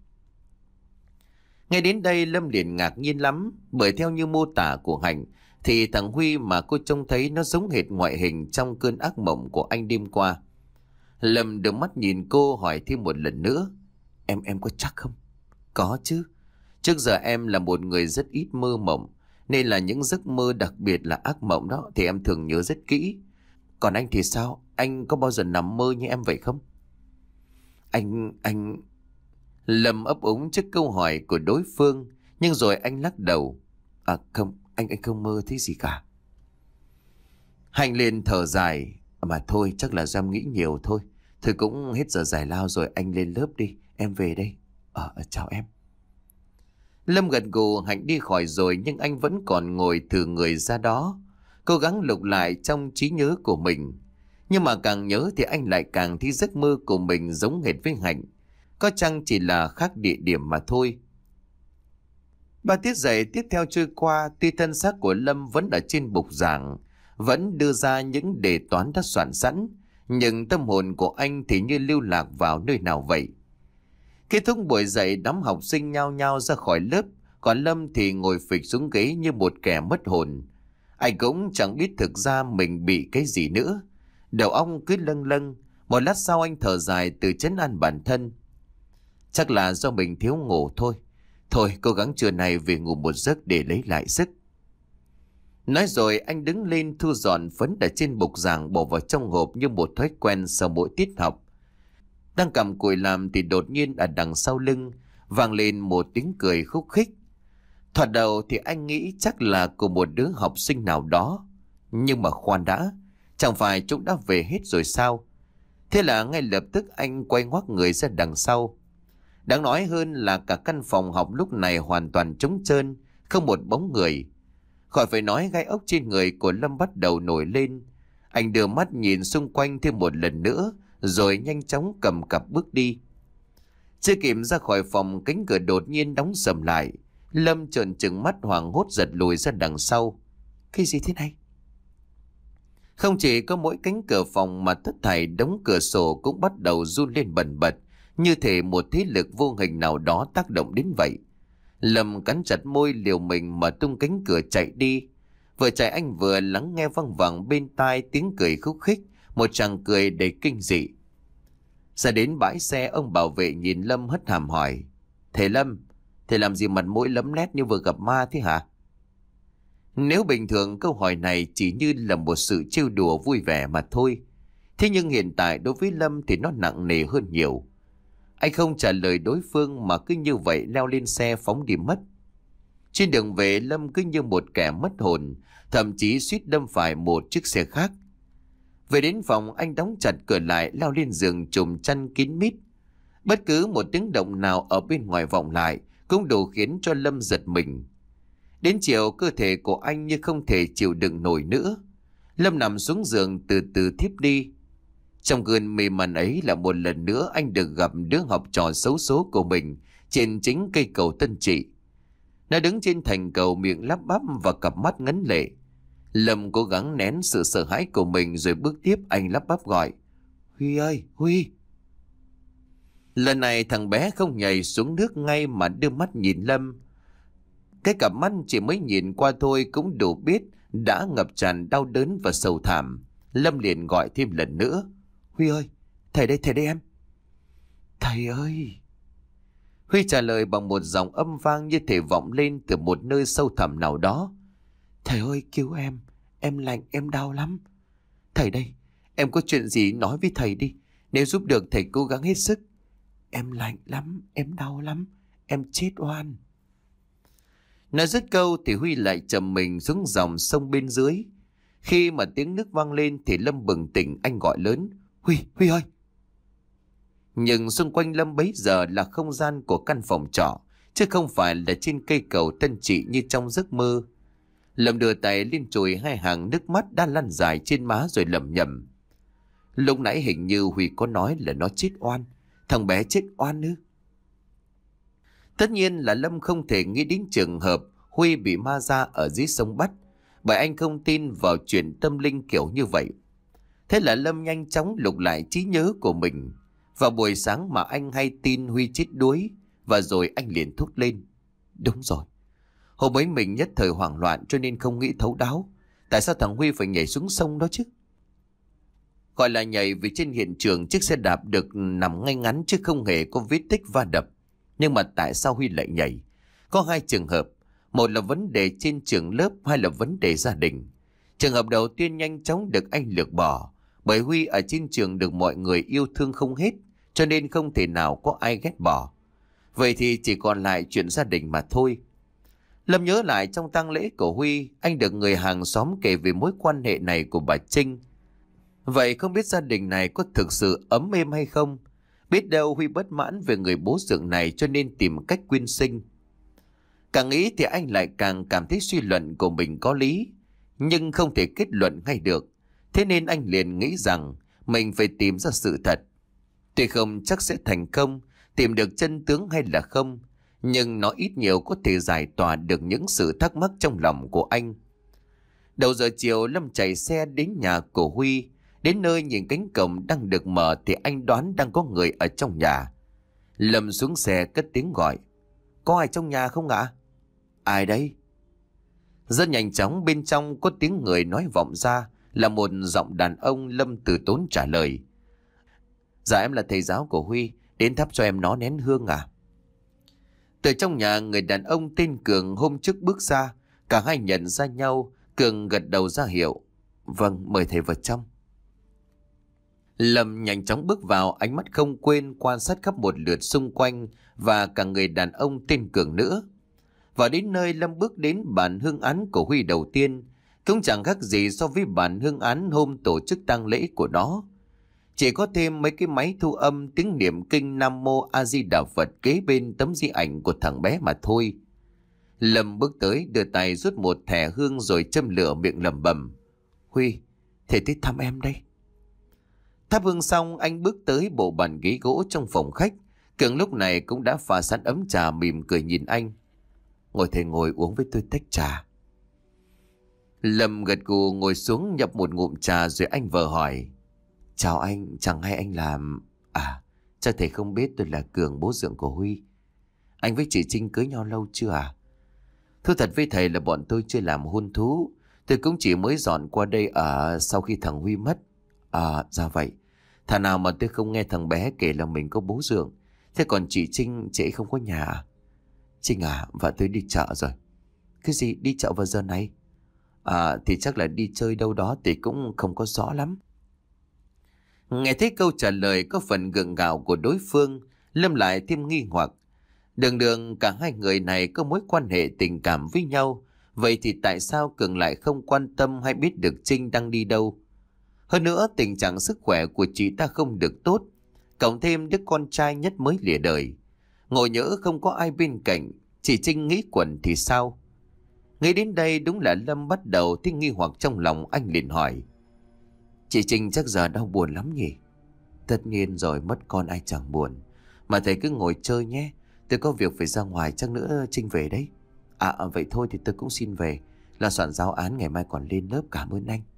Ngay đến đây Lâm liền ngạc nhiên lắm, bởi theo như mô tả của Hạnh thì thằng Huy mà cô trông thấy nó giống hệt ngoại hình trong cơn ác mộng của anh đêm qua. Lâm đưa mắt nhìn cô hỏi thêm một lần nữa. Em em có chắc không? Có chứ. Trước giờ em là một người rất ít mơ mộng, nên là những giấc mơ đặc biệt là ác mộng đó thì em thường nhớ rất kỹ. Còn anh thì sao? Anh có bao giờ nằm mơ như em vậy không? Anh... anh... Lâm ấp úng trước câu hỏi của đối phương, nhưng rồi anh lắc đầu. À không, anh anh không mơ thấy gì cả. Hạnh liền thở dài. Mà thôi, chắc là do em nghĩ nhiều thôi. Thôi cũng hết giờ giải lao rồi, anh lên lớp đi, em về đây. Ờ, à, chào em. Lâm gật gù. Hạnh đi khỏi rồi nhưng anh vẫn còn ngồi thử người ra đó, cố gắng lục lại trong trí nhớ của mình. Nhưng mà càng nhớ thì anh lại càng thấy giấc mơ của mình giống hệt với Hạnh, có chăng chỉ là khác địa điểm mà thôi. Ba tiết dạy tiếp theo trôi qua, tuy thân xác của Lâm vẫn ở trên bục giảng, vẫn đưa ra những đề toán đã soạn sẵn, nhưng tâm hồn của anh thì như lưu lạc vào nơi nào vậy. Kết thúc buổi dạy, đám học sinh nhao nhao ra khỏi lớp, còn Lâm thì ngồi phịch xuống ghế như một kẻ mất hồn. Anh cũng chẳng biết thực ra mình bị cái gì nữa. Đầu óc cứ lâng lâng. Một lát sau anh thở dài tự trấn an bản thân. Chắc là do mình thiếu ngủ thôi. Thôi cố gắng trưa này về ngủ một giấc để lấy lại sức. Nói rồi anh đứng lên thu dọn phấn ở trên bục giảng bỏ vào trong hộp như một thói quen sau mỗi tiết học. Đang cầm cùi làm thì đột nhiên ở đằng sau lưng vang lên một tiếng cười khúc khích. Thoạt đầu thì anh nghĩ chắc là của một đứa học sinh nào đó. Nhưng mà khoan đã, chẳng phải chúng đã về hết rồi sao? Thế là ngay lập tức anh quay ngoắt người ra đằng sau. Đáng nói hơn là cả căn phòng học lúc này hoàn toàn trống trơn, không một bóng người. Khỏi phải nói, gai ốc trên người của Lâm bắt đầu nổi lên. Anh đưa mắt nhìn xung quanh thêm một lần nữa, rồi nhanh chóng cầm cặp bước đi. Chưa kịp ra khỏi phòng, cánh cửa đột nhiên đóng sầm lại. Lâm trợn trừng mắt hoảng hốt giật lùi ra đằng sau. Cái gì thế này? Không chỉ có mỗi cánh cửa phòng mà tất thảy đống cửa sổ cũng bắt đầu run lên bần bật, như thể một thế lực vô hình nào đó tác động đến vậy. Lâm cắn chặt môi liều mình mà tung cánh cửa chạy đi. Vừa chạy anh vừa lắng nghe văng vẳng bên tai tiếng cười khúc khích, một tràng cười đầy kinh dị. Ra đến bãi xe, ông bảo vệ nhìn Lâm hất hàm hỏi. Thầy Lâm, thầy làm gì mặt mũi lấm lét như vừa gặp ma thế hả? Nếu bình thường câu hỏi này chỉ như là một sự trêu đùa vui vẻ mà thôi. Thế nhưng hiện tại đối với Lâm thì nó nặng nề hơn nhiều. Anh không trả lời đối phương mà cứ như vậy leo lên xe phóng đi mất. Trên đường về, Lâm cứ như một kẻ mất hồn, thậm chí suýt đâm phải một chiếc xe khác. Về đến phòng, anh đóng chặt cửa lại, leo lên giường trùm chăn kín mít. Bất cứ một tiếng động nào ở bên ngoài vọng lại cũng đủ khiến cho Lâm giật mình. Đến chiều, cơ thể của anh như không thể chịu đựng nổi nữa. Lâm nằm xuống giường từ từ thiếp đi. Trong cơn mê man ấy là một lần nữa anh được gặp đứa học trò xấu số của mình trên chính cây cầu Tân Trị. Nó đứng trên thành cầu, miệng lắp bắp và cặp mắt ngấn lệ. Lâm cố gắng nén sự sợ hãi của mình rồi bước tiếp. Anh lắp bắp gọi. Huy ơi, Huy! Lần này thằng bé không nhảy xuống nước ngay mà đưa mắt nhìn Lâm. Cái cặp mắt chỉ mới nhìn qua thôi cũng đủ biết đã ngập tràn đau đớn và sầu thảm. Lâm liền gọi thêm lần nữa. Huy ơi, thầy đây, thầy đây em. Thầy ơi. Huy trả lời bằng một giọng âm vang như thể vọng lên từ một nơi sâu thẳm nào đó. Thầy ơi, cứu em, em lạnh, em đau lắm. Thầy đây, em có chuyện gì nói với thầy đi, nếu giúp được thầy cố gắng hết sức. Em lạnh lắm, em đau lắm, em chết oan. Nói dứt câu thì Huy lại chầm mình xuống dòng sông bên dưới. Khi mà tiếng nước vang lên thì Lâm bừng tỉnh, anh gọi lớn. Huy, Huy ơi. Nhưng xung quanh Lâm bấy giờ là không gian của căn phòng trọ, chứ không phải là trên cây cầu Tân Trị như trong giấc mơ. Lâm đưa tay lên chùi hai hàng nước mắt đã lăn dài trên má rồi lẩm nhẩm. Lúc nãy hình như Huy có nói là nó chết oan. Thằng bé chết oan ư? Tất nhiên là Lâm không thể nghĩ đến trường hợp Huy bị ma ra ở dưới sông bắt, bởi anh không tin vào chuyện tâm linh kiểu như vậy. Thế là Lâm nhanh chóng lục lại trí nhớ của mình. Vào buổi sáng mà anh hay tin Huy chết đuối, và rồi anh liền thốt lên. Đúng rồi, hôm ấy mình nhất thời hoảng loạn cho nên không nghĩ thấu đáo. Tại sao thằng Huy phải nhảy xuống sông đó chứ? Gọi là nhảy vì trên hiện trường chiếc xe đạp được nằm ngay ngắn chứ không hề có vết tích va đập. Nhưng mà tại sao Huy lại nhảy? Có hai trường hợp. Một là vấn đề trên trường lớp, hai là vấn đề gia đình. Trường hợp đầu tiên nhanh chóng được anh lược bỏ, bởi Huy ở trên trường được mọi người yêu thương không hết, cho nên không thể nào có ai ghét bỏ. Vậy thì chỉ còn lại chuyện gia đình mà thôi. Lâm nhớ lại trong tang lễ của Huy, anh được người hàng xóm kể về mối quan hệ này của bà Trinh. Vậy không biết gia đình này có thực sự ấm êm hay không? Biết đâu Huy bất mãn về người bố dượng này cho nên tìm cách quyên sinh. Càng nghĩ thì anh lại càng cảm thấy suy luận của mình có lý, nhưng không thể kết luận ngay được. Thế nên anh liền nghĩ rằng mình phải tìm ra sự thật. Tuy không chắc sẽ thành công, tìm được chân tướng hay là không, nhưng nó ít nhiều có thể giải tỏa được những sự thắc mắc trong lòng của anh. Đầu giờ chiều Lâm chạy xe đến nhà của Huy. Đến nơi nhìn cánh cổng đang được mở thì anh đoán đang có người ở trong nhà. Lâm xuống xe cất tiếng gọi. Có ai trong nhà không ạ? Ai đấy? Rất nhanh chóng bên trong có tiếng người nói vọng ra, là một giọng đàn ông. Lâm từ tốn trả lời. Dạ em là thầy giáo của Huy, đến thắp cho em nó nén hương à? Từ trong nhà người đàn ông tên Cường hôm trước bước ra. Cả hai nhận ra nhau. Cường gật đầu ra hiệu. Vâng, mời thầy vào trong. Lâm nhanh chóng bước vào, ánh mắt không quên quan sát khắp một lượt xung quanh và cả người đàn ông tên Cường nữa. Và đến nơi Lâm bước đến bàn hương án của Huy đầu tiên, cũng chẳng khác gì so với bàn hương án hôm tổ chức tang lễ của nó. Chỉ có thêm mấy cái máy thu âm tiếng niệm kinh Nam Mô A Di Đà Phật kế bên tấm di ảnh của thằng bé mà thôi. Lâm bước tới đưa tay rút một thẻ hương rồi châm lửa miệng lẩm bẩm. Huy, thầy tới thăm em đây. Thắp hương xong anh bước tới bộ bàn ghế gỗ trong phòng khách. Cường lúc này cũng đã pha sẵn ấm trà mỉm cười nhìn anh. Ngồi thầy ngồi uống với tôi tách trà. Lâm gật gù ngồi xuống nhập một ngụm trà rồi anh vờ hỏi. Chào anh, chẳng hay anh làm... À, chắc thầy không biết tôi là Cường, bố dượng của Huy. Anh với chị Trinh cưới nhau lâu chưa à? Thưa thật với thầy là bọn tôi chưa làm hôn thú. Tôi cũng chỉ mới dọn qua đây ở sau khi thằng Huy mất. À, ra vậy. Thà nào mà tôi không nghe thằng bé kể là mình có bố dượng. Thế còn chị Trinh, chị ấy không có nhà à? Trinh à, vợ tôi đi chợ rồi. Cái gì đi chợ vào giờ này? À, thì chắc là đi chơi đâu đó thì cũng không có rõ lắm. Nghe thấy câu trả lời có phần gượng gạo của đối phương, Lâm lại thêm nghi hoặc. Đường đường cả hai người này có mối quan hệ tình cảm với nhau, vậy thì tại sao Cường lại không quan tâm hay biết được Trinh đang đi đâu? Hơn nữa tình trạng sức khỏe của chị ta không được tốt, cộng thêm đứa con trai nhất mới lìa đời. Ngồi nhỡ không có ai bên cạnh, chị Trinh nghĩ quẩn thì sao? Nghĩ đến đây đúng là Lâm bắt đầu thấy nghi hoặc trong lòng. Anh liền hỏi. Chị Trinh chắc giờ đau buồn lắm nhỉ? Tất nhiên rồi, mất con ai chẳng buồn. Mà thầy cứ ngồi chơi nhé, tôi có việc phải ra ngoài, chắc nữa Trinh về đấy. À, à vậy thôi thì tôi cũng xin về, là soạn giáo án ngày mai còn lên lớp, cảm ơn anh.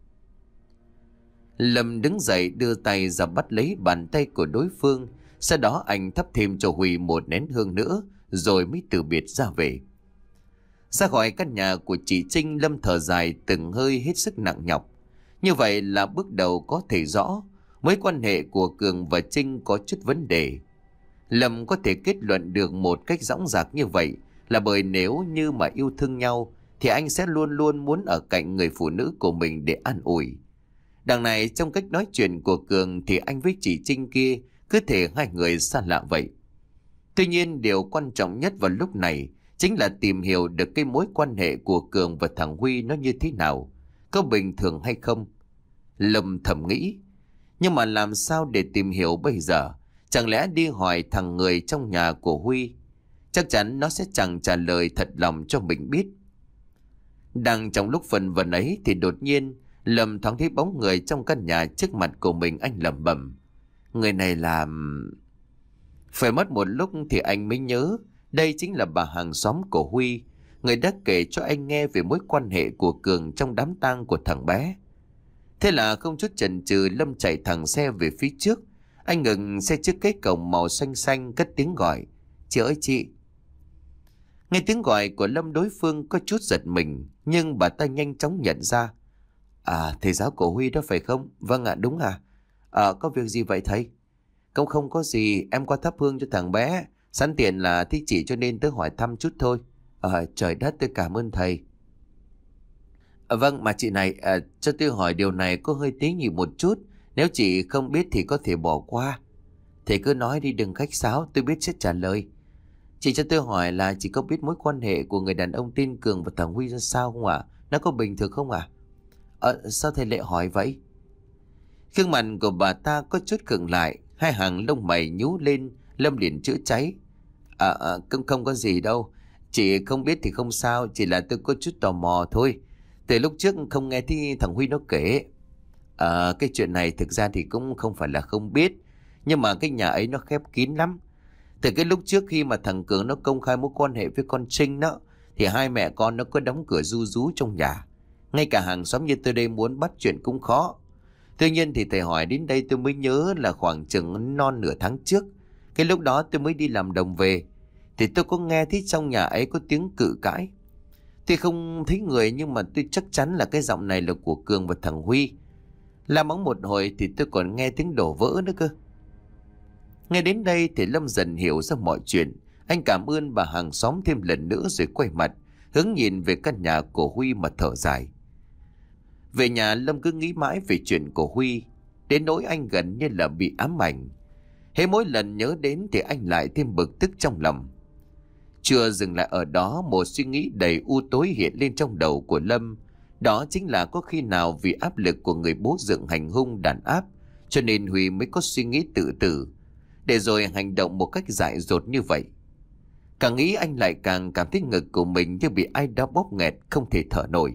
Lâm đứng dậy đưa tay ra bắt lấy bàn tay của đối phương. Sau đó anh thắp thêm cho Huy một nén hương nữa, rồi mới từ biệt ra về. Ra khỏi căn nhà của chị Trinh, Lâm thở dài từng hơi hết sức nặng nhọc. Như vậy là bước đầu có thể rõ mối quan hệ của Cường và Trinh có chút vấn đề. Lâm có thể kết luận được một cách dõng dạc như vậy là bởi nếu như mà yêu thương nhau thì anh sẽ luôn luôn muốn ở cạnh người phụ nữ của mình để an ủi. Đằng này trong cách nói chuyện của Cường thì anh với chị Trinh kia cứ thể hai người xa lạ vậy. Tuy nhiên điều quan trọng nhất vào lúc này chính là tìm hiểu được cái mối quan hệ của Cường và thằng Huy nó như thế nào, có bình thường hay không. Lâm thầm nghĩ, nhưng mà làm sao để tìm hiểu bây giờ? Chẳng lẽ đi hỏi thằng người trong nhà của Huy? Chắc chắn nó sẽ chẳng trả lời thật lòng cho mình biết. Đang trong lúc phân vân ấy thì đột nhiên Lâm thoáng thấy bóng người trong căn nhà trước mặt của mình. Anh lẩm bẩm, người này là... Phải mất một lúc thì anh mới nhớ đây chính là bà hàng xóm của Huy, người đã kể cho anh nghe về mối quan hệ của Cường trong đám tang của thằng bé. Thế là không chút chần chừ, Lâm chạy thẳng xe về phía trước. Anh ngừng xe trước cái cổng màu xanh xanh, cất tiếng gọi, chị ơi chị. Nghe tiếng gọi của Lâm, đối phương có chút giật mình, nhưng bà ta nhanh chóng nhận ra. À, thầy giáo của Huy đó phải không? Vâng ạ, đúng à? À, có việc gì vậy thầy? Không không có gì, em qua thắp hương cho thằng bé, sẵn tiện là thích chị cho nên tớ hỏi thăm chút thôi. À, trời đất, tôi cảm ơn thầy. À, vâng, mà chị này, à, cho tôi hỏi điều này có hơi tế nhị một chút. Nếu chị không biết thì có thể bỏ qua. Thầy cứ nói đi, đừng khách sáo, tôi biết sẽ trả lời. Chị cho tôi hỏi là chị có biết mối quan hệ của người đàn ông tên Cường và thằng Huy ra sao không ạ? À? Nó có bình thường không ạ? À? Ờ, sao thầy lại hỏi vậy? Gương mặt của bà ta có chút khựng lại, hai hàng lông mày nhú lên. Lâm liền chữa cháy. À, à không, không có gì đâu. Chị không biết thì không sao, chỉ là tôi có chút tò mò thôi. Từ lúc trước không nghe thấy thằng Huy nó kể. À, cái chuyện này thực ra thì cũng không phải là không biết, nhưng mà cái nhà ấy nó khép kín lắm. Từ cái lúc trước khi mà thằng Cường nó công khai mối quan hệ với con Trinh đó, thì hai mẹ con nó có đóng cửa ru rú trong nhà. Ngay cả hàng xóm như tôi đây muốn bắt chuyện cũng khó. Tuy nhiên thì thầy hỏi đến đây tôi mới nhớ là khoảng chừng non nửa tháng trước, cái lúc đó tôi mới đi làm đồng về, thì tôi có nghe thấy trong nhà ấy có tiếng cự cãi. Tôi không thấy người nhưng mà tôi chắc chắn là cái giọng này là của Cường và thằng Huy. Làm mắng một hồi thì tôi còn nghe tiếng đổ vỡ nữa cơ. Nghe đến đây thì Lâm dần hiểu ra mọi chuyện. Anh cảm ơn bà hàng xóm thêm lần nữa rồi quay mặt hướng nhìn về căn nhà của Huy mà thở dài. Về nhà Lâm cứ nghĩ mãi về chuyện của Huy, đến nỗi anh gần như là bị ám ảnh. Hễ mỗi lần nhớ đến thì anh lại thêm bực tức trong lòng. Chưa dừng lại ở đó, một suy nghĩ đầy u tối hiện lên trong đầu của Lâm. Đó chính là có khi nào vì áp lực của người bố dựng hành hung đàn áp, cho nên Huy mới có suy nghĩ tự tử, để rồi hành động một cách dại dột như vậy. Càng nghĩ anh lại càng cảm thấy ngực của mình như bị ai đó bóp nghẹt, không thể thở nổi.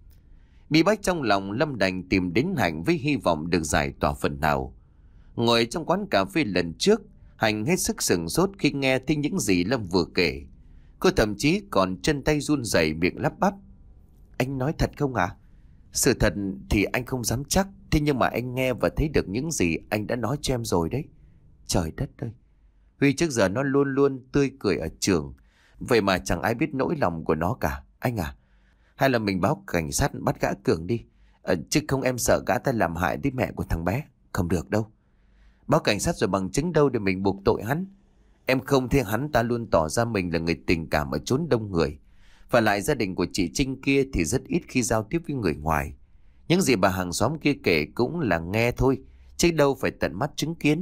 Bị bách trong lòng, Lâm đành tìm đến Hạnh với hy vọng được giải tỏa phần nào. Ngồi trong quán cà phê lần trước, Hạnh hết sức sửng sốt khi nghe thấy những gì Lâm vừa kể. Cô thậm chí còn chân tay run rẩy, miệng lắp bắp. Anh nói thật không ạ? À? Sự thật thì anh không dám chắc, thế nhưng mà anh nghe và thấy được những gì anh đã nói cho em rồi đấy. Trời đất ơi! Huy trước giờ nó luôn luôn tươi cười ở trường, vậy mà chẳng ai biết nỗi lòng của nó cả. Anh à, hay là mình báo cảnh sát bắt gã Cường đi, à, chứ không em sợ gã ta làm hại đến mẹ của thằng bé. Không được đâu. Báo cảnh sát rồi bằng chứng đâu để mình buộc tội hắn. Em không thấy hắn ta luôn tỏ ra mình là người tình cảm ở chốn đông người. Và lại gia đình của chị Trinh kia thì rất ít khi giao tiếp với người ngoài. Những gì bà hàng xóm kia kể cũng là nghe thôi, chứ đâu phải tận mắt chứng kiến.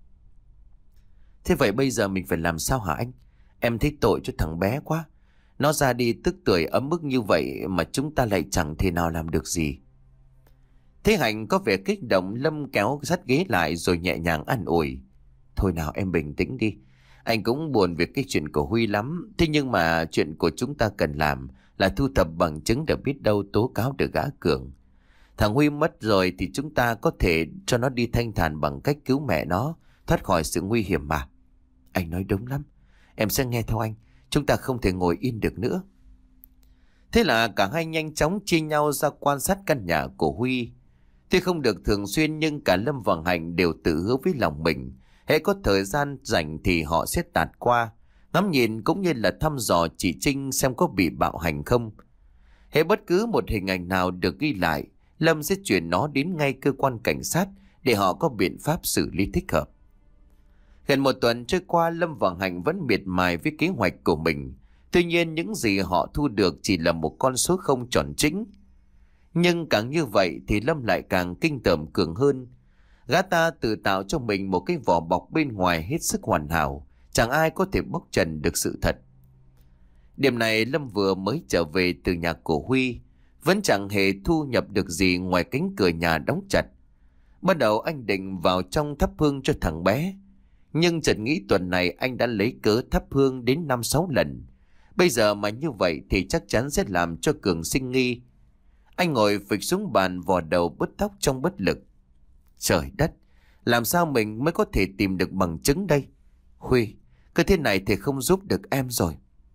Thế vậy bây giờ mình phải làm sao hả anh? Em thấy tội cho thằng bé quá. Nó ra đi tức tuổi ấm ức như vậy mà chúng ta lại chẳng thể nào làm được gì. Thế Hạnh có vẻ kích động, Lâm kéo sát ghế lại rồi nhẹ nhàng an ủi. Thôi nào em bình tĩnh đi. Anh cũng buồn về cái chuyện của Huy lắm. Thế nhưng mà chuyện của chúng ta cần làm là thu thập bằng chứng để biết đâu tố cáo được gã Cường. Thằng Huy mất rồi thì chúng ta có thể cho nó đi thanh thản bằng cách cứu mẹ nó thoát khỏi sự nguy hiểm mà. Anh nói đúng lắm. Em sẽ nghe theo anh. Chúng ta không thể ngồi yên được nữa. Thế là cả hai nhanh chóng chia nhau ra quan sát căn nhà của Huy. Tuy không được thường xuyên nhưng cả Lâm và Hạnh đều tự hứa với lòng mình, hễ có thời gian rảnh thì họ sẽ tạt qua, ngắm nhìn cũng như là thăm dò chị Trinh xem có bị bạo hành không. Hễ bất cứ một hình ảnh nào được ghi lại Lâm sẽ chuyển nó đến ngay cơ quan cảnh sát để họ có biện pháp xử lý thích hợp. Gần một tuần trôi qua, Lâm và Hạnh vẫn miệt mài với kế hoạch của mình. Tuy nhiên những gì họ thu được chỉ là một con số không tròn chỉnh. Nhưng càng như vậy thì Lâm lại càng kinh tởm Cường hơn. Gã ta tự tạo cho mình một cái vỏ bọc bên ngoài hết sức hoàn hảo, chẳng ai có thể bóc trần được sự thật. Đêm này Lâm vừa mới trở về từ nhà của Huy, vẫn chẳng hề thu nhập được gì ngoài cánh cửa nhà đóng chặt. Bắt đầu anh định vào trong thắp hương cho thằng bé, nhưng chợt nghĩ tuần này anh đã lấy cớ thắp hương đến năm sáu lần. Bây giờ mà như vậy thì chắc chắn sẽ làm cho Cường sinh nghi. Anh ngồi phịch xuống bàn, vò đầu bứt tóc trong bất lực. Trời đất, làm sao mình mới có thể tìm được bằng chứng đây? Huy, cứ thế này thì không giúp được em rồi.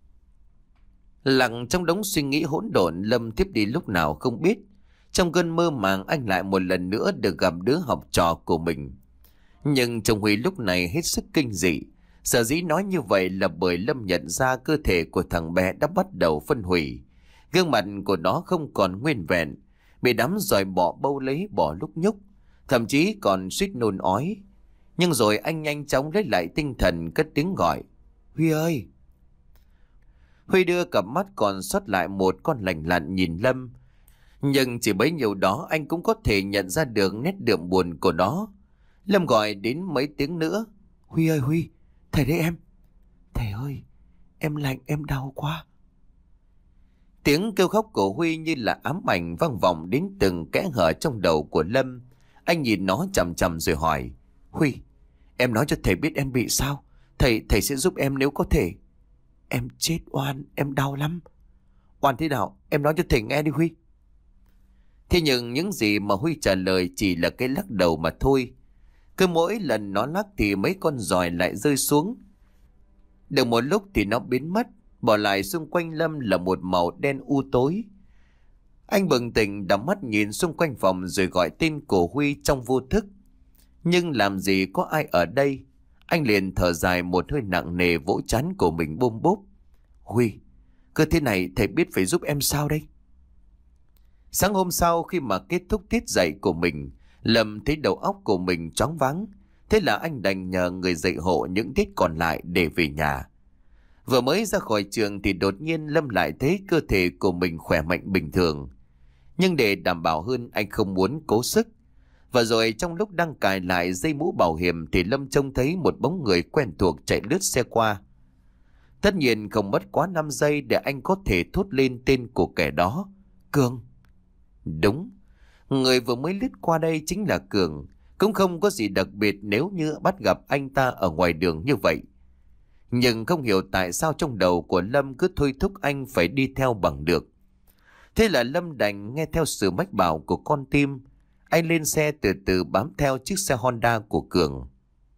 Lặng trong đống suy nghĩ hỗn độn, Lâm tiếp đi lúc nào không biết. Trong cơn mơ màng anh lại một lần nữa được gặp đứa học trò của mình. Nhưng chồng Huy lúc này hết sức kinh dị. Sở dĩ nói như vậy là bởi Lâm nhận ra cơ thể của thằng bé đã bắt đầu phân hủy. Gương mặt của nó không còn nguyên vẹn, bị đám giòi bọ bâu lấy bỏ lúc nhúc, thậm chí còn suýt nôn ói. Nhưng rồi anh nhanh chóng lấy lại tinh thần, cất tiếng gọi. Huy ơi! Huy đưa cặp mắt còn sót lại một con lành lặn nhìn Lâm. Nhưng chỉ bấy nhiêu đó anh cũng có thể nhận ra được nét đượm buồn của nó. Lâm gọi đến mấy tiếng nữa. Huy ơi Huy, thầy đấy em. Thầy ơi, em lạnh, em đau quá. Tiếng kêu khóc của Huy như là ám ảnh vang vọng đến từng kẽ hở trong đầu của Lâm. Anh nhìn nó chằm chằm rồi hỏi. Huy, em nói cho thầy biết em bị sao. Thầy, thầy sẽ giúp em nếu có thể. Em chết oan, em đau lắm. Oan thế nào? Em nói cho thầy nghe đi Huy. Thế nhưng những gì mà Huy trả lời chỉ là cái lắc đầu mà thôi. Cứ mỗi lần nó lắc thì mấy con giòi lại rơi xuống. Được một lúc thì nó biến mất, bỏ lại xung quanh Lâm là một màu đen u tối. Anh bừng tỉnh đắm mắt nhìn xung quanh phòng rồi gọi tên của Huy trong vô thức. Nhưng làm gì có ai ở đây. Anh liền thở dài một hơi nặng nề, vỗ trán của mình bôm bốp. Huy, cứ thế này thầy biết phải giúp em sao đây? Sáng hôm sau khi mà kết thúc tiết dạy của mình, Lâm thấy đầu óc của mình choáng váng. Thế là anh đành nhờ người dạy hộ những tiết còn lại để về nhà. Vừa mới ra khỏi trường thì đột nhiên Lâm lại thấy cơ thể của mình khỏe mạnh bình thường. Nhưng để đảm bảo hơn, anh không muốn cố sức. Và rồi trong lúc đang cài lại dây mũ bảo hiểm thì Lâm trông thấy một bóng người quen thuộc chạy lướt xe qua. Tất nhiên không mất quá năm giây để anh có thể thốt lên tên của kẻ đó. Cường. Đúng, người vừa mới lướt qua đây chính là Cường. Cũng không có gì đặc biệt nếu như bắt gặp anh ta ở ngoài đường như vậy. Nhưng không hiểu tại sao trong đầu của Lâm cứ thôi thúc anh phải đi theo bằng được. Thế là Lâm đành nghe theo sự mách bảo của con tim. Anh lên xe từ từ bám theo chiếc xe Honda của Cường.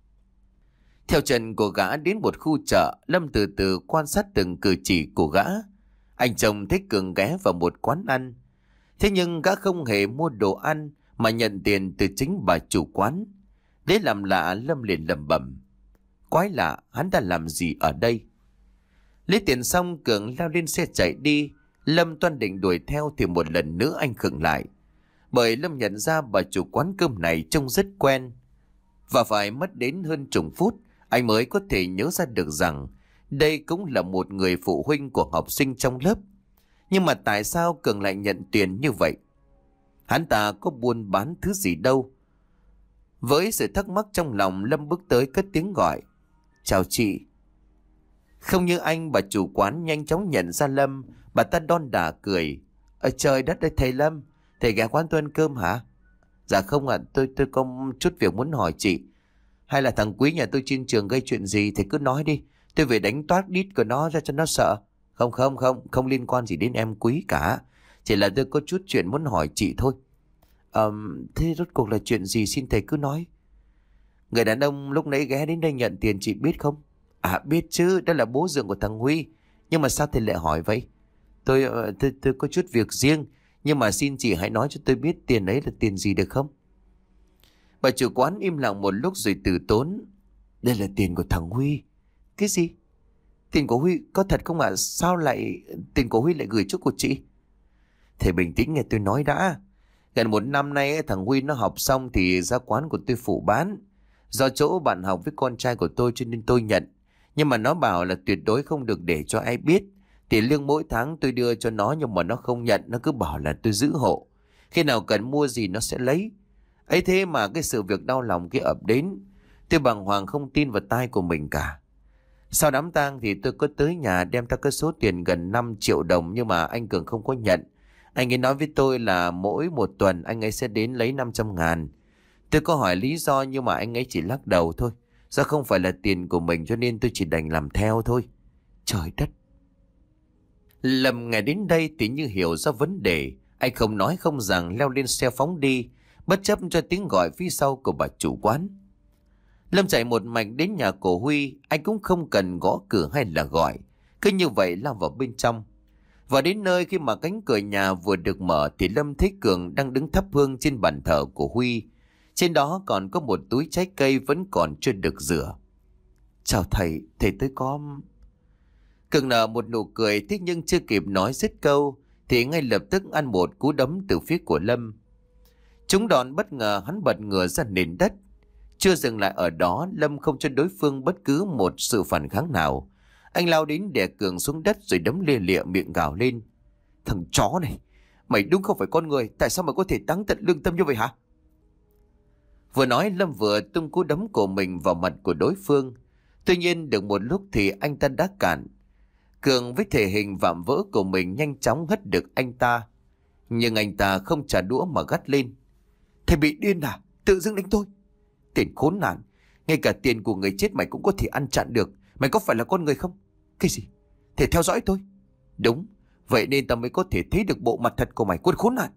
Theo chân của gã đến một khu chợ, Lâm từ từ quan sát từng cử chỉ của gã. Anh chồng thấy Cường ghé vào một quán ăn. Thế nhưng gã không hề mua đồ ăn mà nhận tiền từ chính bà chủ quán. Để làm lạ, Lâm liền lẩm bẩm. Quái lạ, hắn ta làm gì ở đây? Lấy tiền xong, Cường leo lên xe chạy đi. Lâm toan định đuổi theo thì một lần nữa anh khựng lại. Bởi Lâm nhận ra bà chủ quán cơm này trông rất quen. Và phải mất đến hơn chục phút, anh mới có thể nhớ ra được rằng đây cũng là một người phụ huynh của học sinh trong lớp. Nhưng mà tại sao Cường lại nhận tiền như vậy? Hắn ta có buôn bán thứ gì đâu? Với sự thắc mắc trong lòng, Lâm bước tới cất tiếng gọi. Chào chị. Không như anh, bà chủ quán nhanh chóng nhận ra Lâm. Bà ta đon đả cười. Ở trời đất ơi thầy Lâm, thầy ghé quán tôi ăn cơm hả? Dạ không ạ, tôi tôi có chút việc muốn hỏi chị. Hay là thằng Quý nhà tôi trên trường gây chuyện gì thì cứ nói đi. Tôi về đánh toát đít của nó ra cho nó sợ. Không không không, không liên quan gì đến em Quý cả. Chỉ là tôi có chút chuyện muốn hỏi chị thôi. Um, thế rốt cuộc là chuyện gì xin thầy cứ nói. Người đàn ông lúc nãy ghé đến đây nhận tiền chị biết không? À biết chứ, đó là bố dượng của thằng Huy. Nhưng mà sao thầy lại hỏi vậy? Tôi, uh, tôi, tôi có chút việc riêng. Nhưng mà xin chị hãy nói cho tôi biết tiền ấy là tiền gì được không? Bà chủ quán im lặng một lúc rồi từ tốn. Đây là tiền của thằng Huy. Cái gì? Tiền của Huy có thật không ạ? À? Sao lại tiền của Huy lại gửi cho của chị? Thầy bình tĩnh nghe tôi nói đã. Gần một năm nay ấy, thằng Huy nó học xong thì ra quán của tôi phụ bán. Do chỗ bạn học với con trai của tôi cho nên tôi nhận. Nhưng mà nó bảo là tuyệt đối không được để cho ai biết. Tiền lương mỗi tháng tôi đưa cho nó nhưng mà nó không nhận. Nó cứ bảo là tôi giữ hộ. Khi nào cần mua gì nó sẽ lấy. Ấy thế mà cái sự việc đau lòng kia ập đến. Tôi bàng hoàng không tin vào tai của mình cả. Sau đám tang thì tôi có tới nhà đem ra cái số tiền gần năm triệu đồng nhưng mà anh Cường không có nhận. Anh ấy nói với tôi là mỗi một tuần anh ấy sẽ đến lấy năm trăm ngàn. Tôi có hỏi lý do nhưng mà anh ấy chỉ lắc đầu thôi. Do không phải là tiền của mình cho nên tôi chỉ đành làm theo thôi. Trời đất. Lâm nghe đến đây thì như hiểu ra vấn đề. Anh không nói không rằng leo lên xe phóng đi, bất chấp cho tiếng gọi phía sau của bà chủ quán. Lâm chạy một mạch đến nhà của Huy. Anh cũng không cần gõ cửa hay là gọi, cứ như vậy lao vào bên trong. Và đến nơi khi mà cánh cửa nhà vừa được mở thì Lâm thấy Cường đang đứng thắp hương trên bàn thờ của Huy. Trên đó còn có một túi trái cây vẫn còn chưa được rửa. Chào thầy, thầy tới có... Cường nở một nụ cười, thế nhưng chưa kịp nói dứt câu thì ngay lập tức ăn một cú đấm từ phía của Lâm. Trúng đòn bất ngờ, hắn bật ngửa ra nền đất. Chưa dừng lại ở đó, Lâm không cho đối phương bất cứ một sự phản kháng nào. Anh lao đến đè Cường xuống đất rồi đấm lia lịa miệng gào lên. Thằng chó này, mày đúng không phải con người, tại sao mày có thể đáng tận lương tâm như vậy hả? Vừa nói Lâm vừa tung cú đấm của mình vào mặt của đối phương. Tuy nhiên được một lúc thì anh ta đã cản. Cường với thể hình vạm vỡ của mình nhanh chóng hất được anh ta. Nhưng anh ta không trả đũa mà gắt lên. Thầy bị điên à? Tự dưng đánh tôi? Tiền khốn nạn, ngay cả tiền của người chết mày cũng có thể ăn chặn được. Mày có phải là con người không? Cái gì? Thầy theo dõi tôi? Đúng, vậy nên tao mới có thể thấy được bộ mặt thật của mày, quân khốn nạn.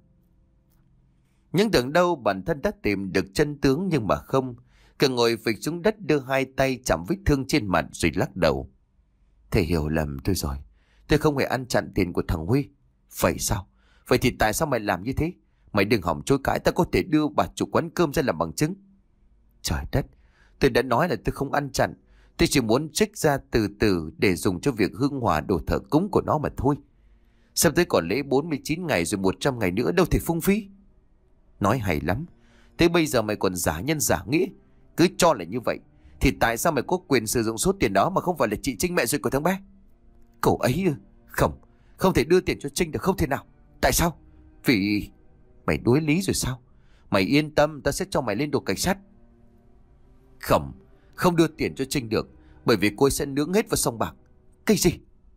Nhưng tưởng đâu bản thân đã tìm được chân tướng nhưng mà không. Cường ngồi phịch xuống đất đưa hai tay chạm vết thương trên mặt rồi lắc đầu. Thầy hiểu lầm tôi rồi. Tôi không hề ăn chặn tiền của thằng Huy. Vậy sao? Vậy thì tại sao mày làm như thế? Mày đừng hỏng chối cãi, ta có thể đưa bà chủ quán cơm ra làm bằng chứng. Trời đất, tôi đã nói là tôi không ăn chặn. Tôi chỉ muốn trích ra từ từ để dùng cho việc hương hòa đồ thờ cúng của nó mà thôi. Sắp tới còn lễ bốn mươi chín ngày rồi một trăm ngày nữa đâu thể phung phí. Nói hay lắm. Thế bây giờ mày còn giả nhân giả nghĩa. Cứ cho là như vậy thì tại sao mày có quyền sử dụng số tiền đó mà không phải là chị Trinh mẹ ruột của thằng bé? Cậu ấy ư? Không, không thể đưa tiền cho Trinh được, không thể nào. Tại sao? Vì mày đuối lý rồi sao? Mày yên tâm, ta sẽ cho mày lên đồn cảnh sát. Không, không đưa tiền cho Trinh được, bởi vì cô ấy sẽ nướng hết vào sông bạc. Cái gì?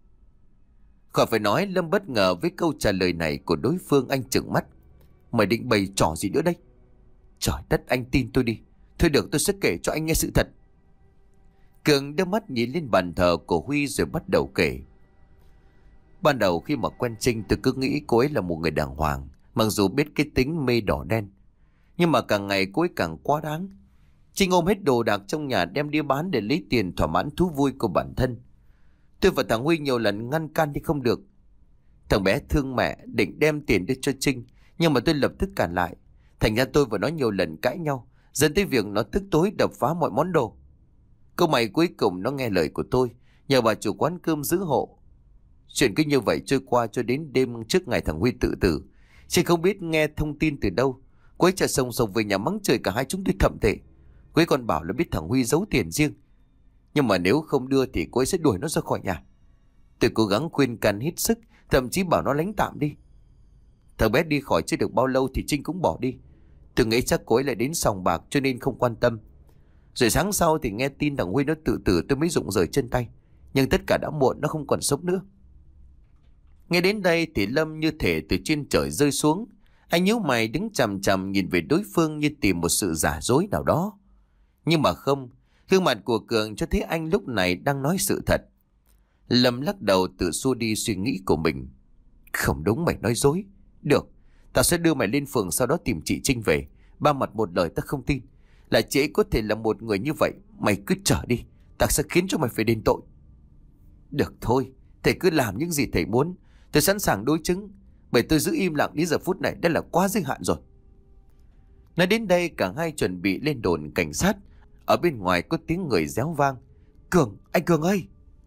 Khỏi phải nói, Lâm bất ngờ với câu trả lời này của đối phương. Anh trừng mắt. Mày định bày trò gì nữa đây? Trời đất, anh tin tôi đi. Thôi được, tôi sẽ kể cho anh nghe sự thật. Cường đưa mắt nhìn lên bàn thờ của Huy rồi bắt đầu kể. Ban đầu khi mà quen Trinh, tôi cứ nghĩ cô ấy là một người đàng hoàng, mặc dù biết cái tính mê đỏ đen. Nhưng mà càng ngày cô ấy càng quá đáng. Trinh ôm hết đồ đạc trong nhà đem đi bán để lấy tiền thỏa mãn thú vui của bản thân. Tôi và thằng Huy nhiều lần ngăn can nhưng không được. Thằng bé thương mẹ định đem tiền đưa cho Trinh, nhưng mà tôi lập tức cản lại. Thành ra tôi và nó nhiều lần cãi nhau, dẫn tới việc nó tức tối đập phá mọi món đồ. Câu mày cuối cùng nó nghe lời của tôi, nhờ bà chủ quán cơm giữ hộ. Chuyện cứ như vậy trôi qua cho đến đêm trước ngày thằng Huy tự tử. Chị không biết nghe thông tin từ đâu, cô ấy chạy sông sông về nhà mắng trời cả hai chúng tôi thậm tệ. Cô ấy còn bảo là biết thằng Huy giấu tiền riêng, nhưng mà nếu không đưa thì cô ấy sẽ đuổi nó ra khỏi nhà. Tôi cố gắng khuyên can hết sức, thậm chí bảo nó lánh tạm đi. Thằng bé đi khỏi chưa được bao lâu thì Trinh cũng bỏ đi. Tôi nghĩ chắc cô ấy lại đến sòng bạc cho nên không quan tâm. Rồi sáng sau thì nghe tin thằng Huy nó tự tử, tôi mới rụng rời chân tay. Nhưng tất cả đã muộn, nó không còn sống nữa. Nghe đến đây thì Lâm như thể từ trên trời rơi xuống. Anh nhíu mày đứng chằm chằm nhìn về đối phương như tìm một sự giả dối nào đó. Nhưng mà không, gương mặt của Cường cho thấy anh lúc này đang nói sự thật. Lâm lắc đầu tự xua đi suy nghĩ của mình. Không đúng, mày nói dối. Được, tao sẽ đưa mày lên phường, sau đó tìm chị Trinh về. Ba mặt một lời, tao không tin là chị ấy có thể là một người như vậy. Mày cứ trở đi, tao sẽ khiến cho mày phải đền tội. Được thôi, thầy cứ làm những gì thầy muốn. Tôi sẵn sàng đối chứng, bởi tôi giữ im lặng đến giờ phút này đã là quá giới hạn rồi. Nói đến đây cả hai chuẩn bị lên đồn cảnh sát. Ở bên ngoài có tiếng người réo vang. Cường, anh Cường ơi!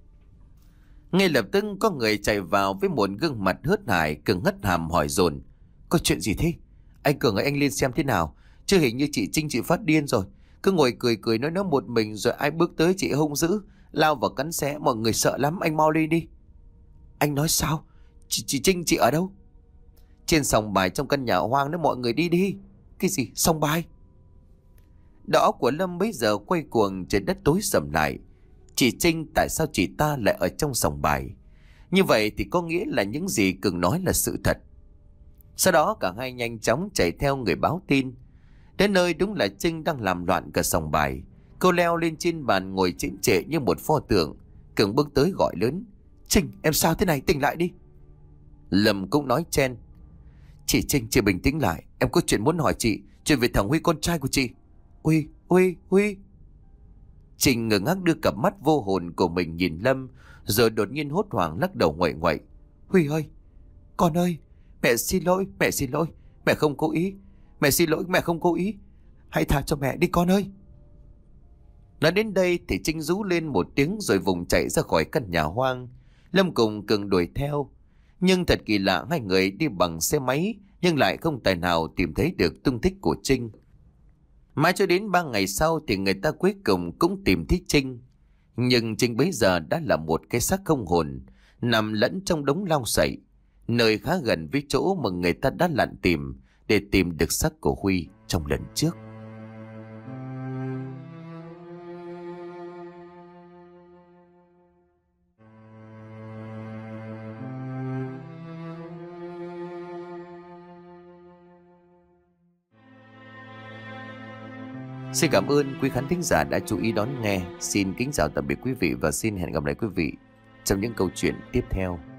Ngay lập tức có người chạy vào với một gương mặt hớt hải. Cường hất hàm hỏi dồn. Có chuyện gì thế? Anh Cường ơi, anh lên xem thế nào. Chứ hình như chị Trinh chị phát điên rồi. Cứ ngồi cười cười nói nó một mình, rồi ai bước tới chị hung dữ, lao vào cắn xé, mọi người sợ lắm, anh mau lên đi. Anh nói sao? Chị, chị Trinh chị ở đâu? Trên sòng bài trong căn nhà hoang đó, mọi người đi đi. Cái gì? Sòng bài? Đầu óc của Lâm bấy giờ quay cuồng, trên đất tối sầm lại. Chị Trinh, tại sao chị ta lại ở trong sòng bài? Như vậy thì có nghĩa là những gì Cường nói là sự thật. Sau đó cả hai nhanh chóng chạy theo người báo tin. Đến nơi đúng là Trinh đang làm loạn cả sòng bài. Cô leo lên trên bàn ngồi chễm chệ như một pho tượng. Cường bước tới gọi lớn: Trinh, em sao thế này, tỉnh lại đi. Lâm cũng nói chen: Chị Trinh, chị bình tĩnh lại, em có chuyện muốn hỏi chị, chuyện về thằng Huy con trai của chị. Huy, Huy, Huy. Trinh ngơ ngác đưa cặp mắt vô hồn của mình nhìn Lâm, rồi đột nhiên hốt hoảng lắc đầu nguậy nguậy: Huy ơi, con ơi, mẹ xin lỗi, mẹ xin lỗi, mẹ không cố ý, mẹ xin lỗi, mẹ không cố ý, hãy tha cho mẹ đi con ơi. Nói đến đây thì Trinh rú lên một tiếng rồi vùng chạy ra khỏi căn nhà hoang. Lâm cùng Cường đuổi theo. Nhưng thật kỳ lạ, hai người đi bằng xe máy nhưng lại không tài nào tìm thấy được tung tích của Trinh. Mãi cho đến ba ngày sau thì người ta cuối cùng cũng tìm thấy Trinh. Nhưng Trinh bấy giờ đã là một cái xác không hồn, nằm lẫn trong đống lau sậy, nơi khá gần với chỗ mà người ta đã lặn tìm để tìm được xác của Huy trong lần trước. Xin cảm ơn quý khán thính giả đã chú ý đón nghe. Xin kính chào tạm biệt quý vị và xin hẹn gặp lại quý vị trong những câu chuyện tiếp theo.